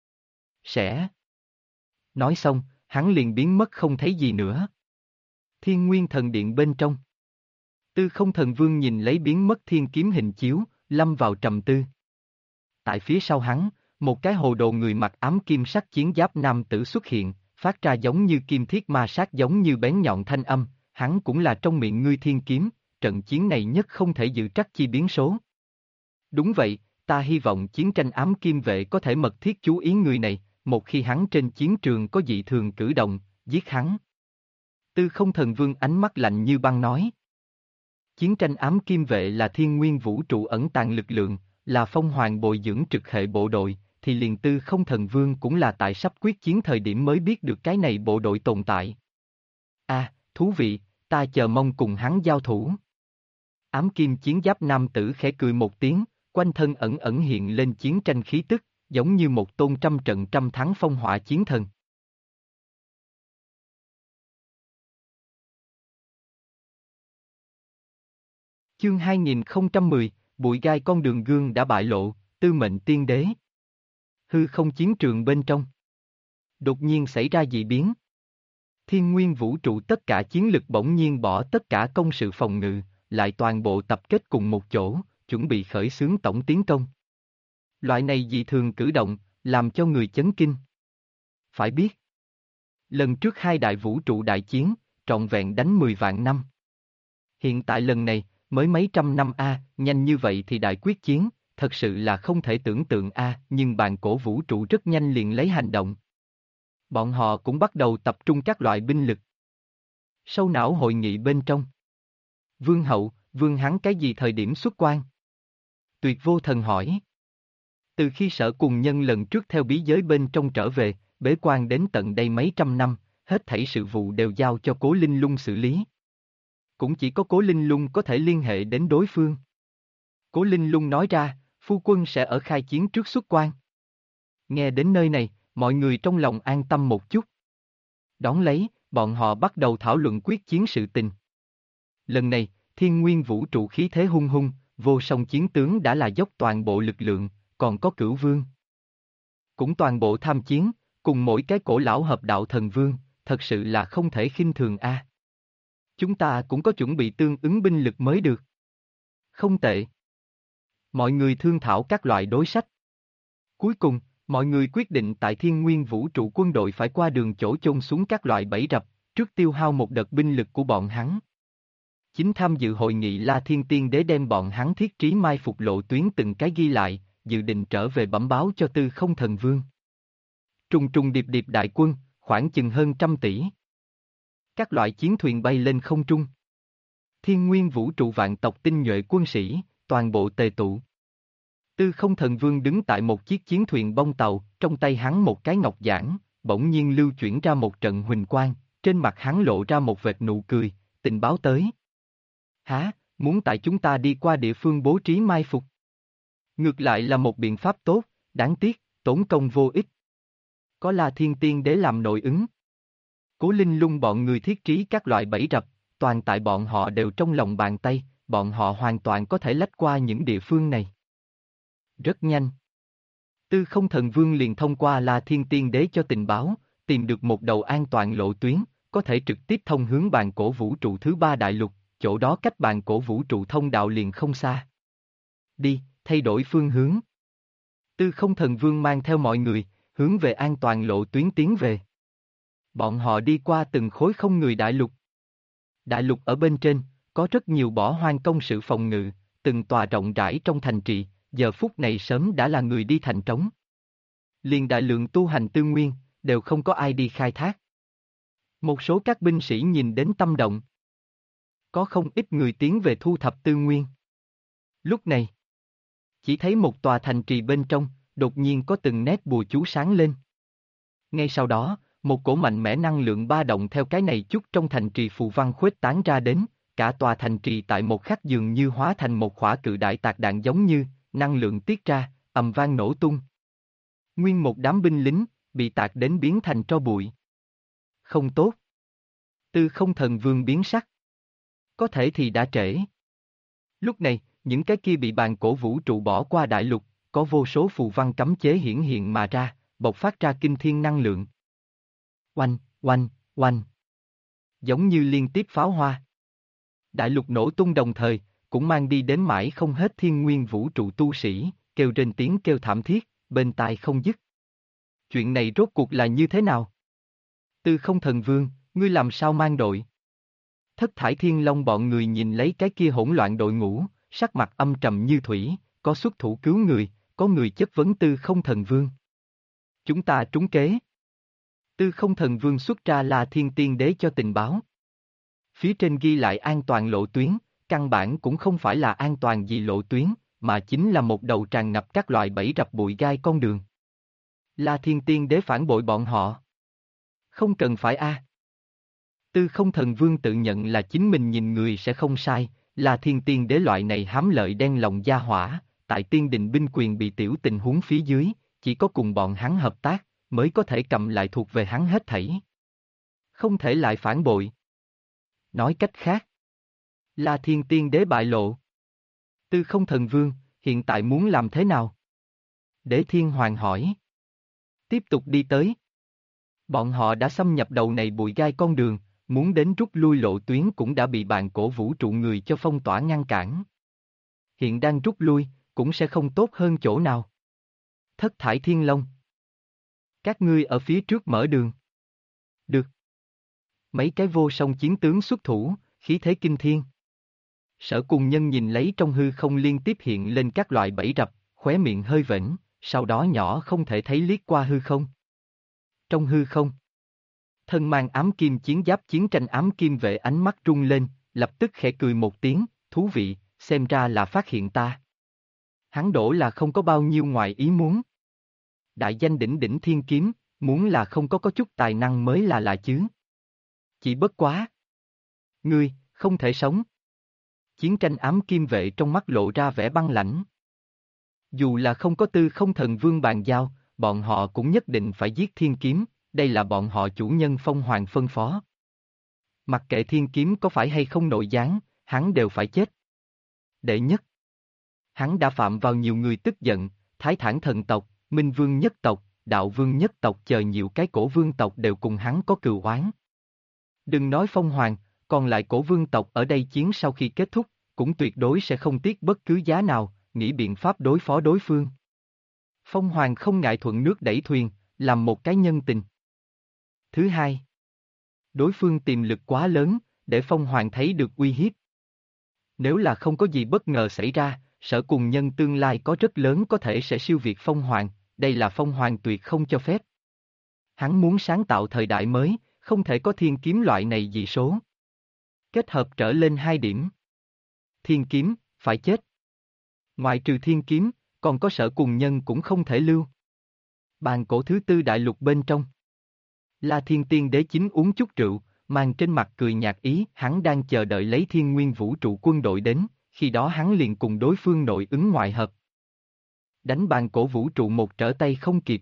Sẽ. Nói xong, hắn liền biến mất không thấy gì nữa. Thiên Nguyên Thần Điện bên trong. Tư Không Thần Vương nhìn lấy biến mất thiên kiếm hình chiếu, lâm vào trầm tư. Tại phía sau hắn, một cái hồ đồ người mặc ám kim sắc chiến giáp nam tử xuất hiện, phát ra giống như kim thiết ma sát giống như bén nhọn thanh âm, hắn cũng là trong miệng ngươi thiên kiếm, trận chiến này nhất không thể dự trách chi biến số. Đúng vậy, ta hy vọng chiến tranh ám kim vệ có thể mật thiết chú ý người này, một khi hắn trên chiến trường có dị thường cử động, giết hắn. Tư Không Thần Vương ánh mắt lạnh như băng nói. Chiến tranh ám kim vệ là thiên nguyên vũ trụ ẩn tàng lực lượng, là Phong Hoàng bồi dưỡng trực hệ bộ đội, thì liền Tư Không Thần Vương cũng là tại sắp quyết chiến thời điểm mới biết được cái này bộ đội tồn tại. Thú vị, ta chờ mong cùng hắn giao thủ. Ám kim chiến giáp nam tử khẽ cười một tiếng, quanh thân ẩn ẩn hiện lên chiến tranh khí tức, giống như một tôn trăm trận trăm thắng phong hỏa chiến thần. Chương 2010, bụi gai con đường gương đã bại lộ, tư mệnh tiên đế. Hư không chiến trường bên trong. Đột nhiên xảy ra dị biến. Thiên nguyên vũ trụ tất cả chiến lực bỗng nhiên bỏ tất cả công sự phòng ngự, lại toàn bộ tập kết cùng một chỗ, chuẩn bị khởi xướng tổng tiến công. Loại này dị thường cử động, làm cho người chấn kinh. Phải biết, lần trước hai đại vũ trụ đại chiến, trọn vẹn đánh 10 vạn năm. Hiện tại lần này, mới mấy trăm năm nhanh như vậy thì đại quyết chiến, thật sự là không thể tưởng tượng nhưng bàn cổ vũ trụ rất nhanh liền lấy hành động. Bọn họ cũng bắt đầu tập trung các loại binh lực. Sâu não hội nghị bên trong. Vương hậu, vương hắn cái gì thời điểm xuất quan? Tuyệt vô thần hỏi. Từ khi Sở Cùng Nhân lần trước theo bí giới bên trong trở về, bế quan đến tận đây mấy trăm năm, hết thảy sự vụ đều giao cho Cố Linh Lung xử lý. Cũng chỉ có Cố Linh Lung có thể liên hệ đến đối phương. Cố Linh Lung nói ra, phu quân sẽ ở khai chiến trước xuất quan. Nghe đến nơi này, mọi người trong lòng an tâm một chút. Đón lấy, bọn họ bắt đầu thảo luận quyết chiến sự tình. Lần này, thiên nguyên vũ trụ khí thế hung hung, vô song chiến tướng đã là dốc toàn bộ lực lượng, còn có Cửu Vương. Cũng toàn bộ tham chiến, cùng mỗi cái cổ lão hợp đạo thần vương, thật sự là không thể khinh thường Chúng ta cũng có chuẩn bị tương ứng binh lực mới được. Không tệ. Mọi người thương thảo các loại đối sách. Cuối cùng, mọi người quyết định tại thiên nguyên vũ trụ quân đội phải qua đường chỗ chôn xuống các loại bẫy rập, trước tiêu hao một đợt binh lực của bọn hắn. Chính tham dự hội nghị La Thiên Tiên Đế đem bọn hắn thiết trí mai phục lộ tuyến từng cái ghi lại, dự định trở về bẩm báo cho Tư Không Thần Vương. Trùng trùng điệp điệp đại quân, khoảng chừng hơn 100 tỷ. Các loại chiến thuyền bay lên không trung. Thiên nguyên vũ trụ vạn tộc tinh nhuệ quân sĩ, toàn bộ tề tụ. Tư Không Thần Vương đứng tại một chiếc chiến thuyền bông tàu, trong tay hắn một cái ngọc giản, bỗng nhiên lưu chuyển ra một trận huỳnh quang, trên mặt hắn lộ ra một vệt nụ cười, tình báo tới. Hả, muốn tại chúng ta đi qua địa phương bố trí mai phục? Ngược lại là một biện pháp tốt, đáng tiếc, tốn công vô ích. Có La Thiên Tiên Đế làm nội ứng. Cố Linh Lung bọn người thiết trí các loại bẫy rập, toàn tại bọn họ đều trong lòng bàn tay, bọn họ hoàn toàn có thể lách qua những địa phương này. Rất nhanh. Tư Không Thần Vương liền thông qua La Thiên Tiên Đế cho tình báo, tìm được một đầu an toàn lộ tuyến, có thể trực tiếp thông hướng bàn cổ vũ trụ thứ 3 đại lục, chỗ đó cách bàn cổ vũ trụ thông đạo liền không xa. Đi, thay đổi phương hướng. Tư Không Thần Vương mang theo mọi người, hướng về an toàn lộ tuyến tiến về. Bọn họ đi qua từng khối không người đại lục. Đại lục ở bên trên, có rất nhiều bỏ hoang công sự phòng ngự, từng tòa rộng rãi trong thành trì, giờ phút này sớm đã là người đi thành trống. Liền đại lượng tu hành tư nguyên, đều không có ai đi khai thác. Một số các binh sĩ nhìn đến tâm động. Có không ít người tiến về thu thập tư nguyên. Lúc này, chỉ thấy một tòa thành trì bên trong, đột nhiên có từng nét bùa chú sáng lên. Ngay sau đó, một cổ mạnh mẽ năng lượng ba động theo cái này chút trong thành trì phù văn khuếch tán ra đến, cả tòa thành trì tại một khắc dường như hóa thành một khỏa cự đại tạc đạn giống như, năng lượng tiết ra, ầm vang nổ tung. Nguyên một đám binh lính, bị tạc đến biến thành tro bụi. Không tốt. Tư Không Thần Vương biến sắc. Có thể thì đã trễ. Lúc này, những cái kia bị bàn cổ vũ trụ bỏ qua đại lục, có vô số phù văn cấm chế hiển hiện mà ra, bộc phát ra kinh thiên năng lượng. Oanh, oanh, oanh. Giống như liên tiếp pháo hoa. Đại lục nổ tung đồng thời, cũng mang đi đến mãi không hết thiên nguyên vũ trụ tu sĩ, kêu trên tiếng kêu thảm thiết, bên tai không dứt. Chuyện này rốt cuộc là như thế nào? Tư Không Thần Vương, ngươi làm sao mang đội? Thất Thải Thiên Long bọn người nhìn lấy cái kia hỗn loạn đội ngũ, sắc mặt âm trầm như thủy, có xuất thủ cứu người, có người chất vấn Tư Không Thần Vương. Chúng ta trúng kế. Tư Không Thần Vương xuất ra La Thiên Tiên Đế cho tình báo. Phía trên ghi lại an toàn lộ tuyến, căn bản cũng không phải là an toàn gì lộ tuyến, mà chính là một đầu tràn ngập các loại bẫy rập bụi gai con đường. La Thiên Tiên Đế phản bội bọn họ. Không cần phải Tư Không Thần Vương tự nhận là chính mình nhìn người sẽ không sai, La Thiên Tiên Đế loại này hám lợi đen lòng gia hỏa, tại tiên đình binh quyền bị tiểu tình huống phía dưới, chỉ có cùng bọn hắn hợp tác, mới có thể cầm lại thuộc về hắn hết thảy. Không thể lại phản bội. Nói cách khác, La Thiên Tiên Đế bại lộ. Tư Không Thần Vương, hiện tại muốn làm thế nào? Đế Thiên Hoàng hỏi. Tiếp tục đi tới. Bọn họ đã xâm nhập đầu này bụi gai con đường, muốn đến rút lui lộ tuyến cũng đã bị bàn cổ vũ trụ người cho phong tỏa ngăn cản. Hiện đang rút lui, cũng sẽ không tốt hơn chỗ nào. Thất Thải Thiên Long. Các ngươi ở phía trước mở đường. Được. mấy cái vô song chiến tướng xuất thủ, khí thế kinh thiên. Sở Cùng Nhân nhìn lấy trong hư không liên tiếp hiện lên các loại bẫy rập, khóe miệng hơi vểnh, sau đó nhỏ không thể thấy liếc qua hư không. Trong hư không, thân mang ám kim chiến giáp chiến tranh ám kim vệ ánh mắt rung lên, lập tức khẽ cười một tiếng, thú vị, xem ra là phát hiện ta. Hắn đổ là không có bao nhiêu ngoài ý muốn. Đại danh đỉnh đỉnh thiên kiếm, muốn là không có chút tài năng mới là lạ chứ. Chỉ bất quá. Ngươi, không thể sống. Chiến tranh ám kim vệ trong mắt lộ ra vẻ băng lãnh. Dù là không có Tư Không Thần Vương bàn giao, bọn họ cũng nhất định phải giết thiên kiếm, đây là bọn họ chủ nhân Phong Hoàng phân phó. Mặc kệ thiên kiếm có phải hay không nội gián, hắn đều phải chết. Đệ nhất. Hắn đã phạm vào nhiều người tức giận, Thái Thản thần tộc, Minh Vương nhất tộc, Đạo Vương nhất tộc chờ nhiều cái cổ vương tộc đều cùng hắn có cừu oán. Đừng nói Phong Hoàng, còn lại cổ vương tộc ở đây chiến sau khi kết thúc, cũng tuyệt đối sẽ không tiếc bất cứ giá nào, nghĩ biện pháp đối phó đối phương. Phong Hoàng không ngại thuận nước đẩy thuyền, làm một cái nhân tình. Thứ hai, đối phương tiềm lực quá lớn, để Phong Hoàng thấy được uy hiếp. Nếu là không có gì bất ngờ xảy ra, Sở Cùng Nhân tương lai có rất lớn có thể sẽ siêu việt Phong Hoàng, đây là Phong Hoàng tuyệt không cho phép. Hắn muốn sáng tạo thời đại mới, không thể có thiên kiếm loại này dị số. Kết hợp trở lên hai điểm. Thiên kiếm, phải chết. Ngoại trừ thiên kiếm, còn có Sở Cùng Nhân cũng không thể lưu. Bàn cổ thứ tư đại lục bên trong. La Thiên Tiên Đế chính uống chút rượu, mang trên mặt cười nhạt ý, hắn đang chờ đợi lấy Thiên Nguyên Vũ trụ quân đội đến, khi đó hắn liền cùng đối phương nội ứng ngoại hợp. Đánh bàn cổ vũ trụ một trở tay không kịp.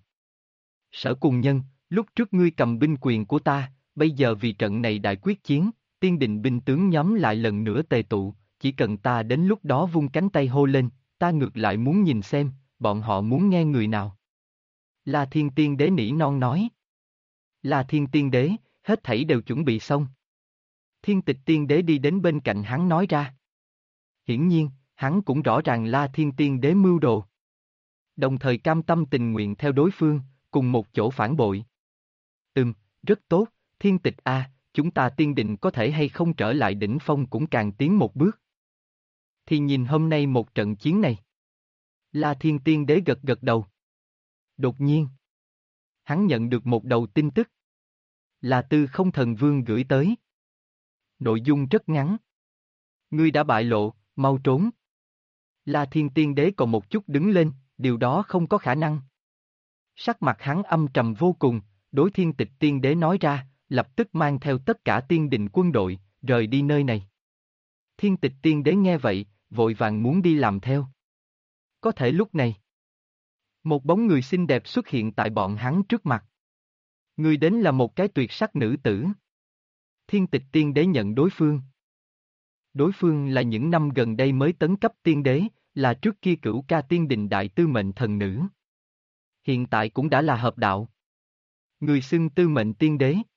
Sở Cùng Nhân, lúc trước ngươi cầm binh quyền của ta, bây giờ vì trận này đại quyết chiến, tiên đình binh tướng nhóm lại lần nữa tề tụ, chỉ cần ta đến lúc đó vung cánh tay hô lên, ta ngược lại muốn nhìn xem, bọn họ muốn nghe người nào. La Thiên Tiên Đế nỉ non nói. La Thiên Tiên Đế, hết thảy đều chuẩn bị xong. Thiên Tịch Tiên Đế đi đến bên cạnh hắn nói ra. Hiển nhiên, hắn cũng rõ ràng La Thiên Tiên Đế mưu đồ. Đồng thời cam tâm tình nguyện theo đối phương, cùng một chỗ phản bội. Rất tốt, Thiên Tịch A, chúng ta tiên định có thể hay không trở lại đỉnh phong cũng càng tiến một bước. Thì nhìn hôm nay một trận chiến này. La Thiên Tiên Đế gật gật đầu. Đột nhiên, hắn nhận được một đầu tin tức. Là Tư Không Thần Vương gửi tới. Nội dung rất ngắn. Ngươi đã bại lộ, mau trốn. La Thiên Tiên Đế còn một chút đứng lên, điều đó không có khả năng. Sắc mặt hắn âm trầm vô cùng, đối Thiên Tịch Tiên Đế nói ra, lập tức mang theo tất cả tiên đình quân đội, rời đi nơi này. Thiên Tịch Tiên Đế nghe vậy, vội vàng muốn đi làm theo. Có thể lúc này, một bóng người xinh đẹp xuất hiện tại bọn hắn trước mặt. Người đến là một cái tuyệt sắc nữ tử. Thiên Tịch Tiên Đế nhận đối phương. Đối phương là những năm gần đây mới tấn cấp tiên đế, là trước kia Cửu Ca Tiên Đình đại tư mệnh thần nữ. Hiện tại cũng đã là hợp đạo. Người xưng tư mệnh tiên đế.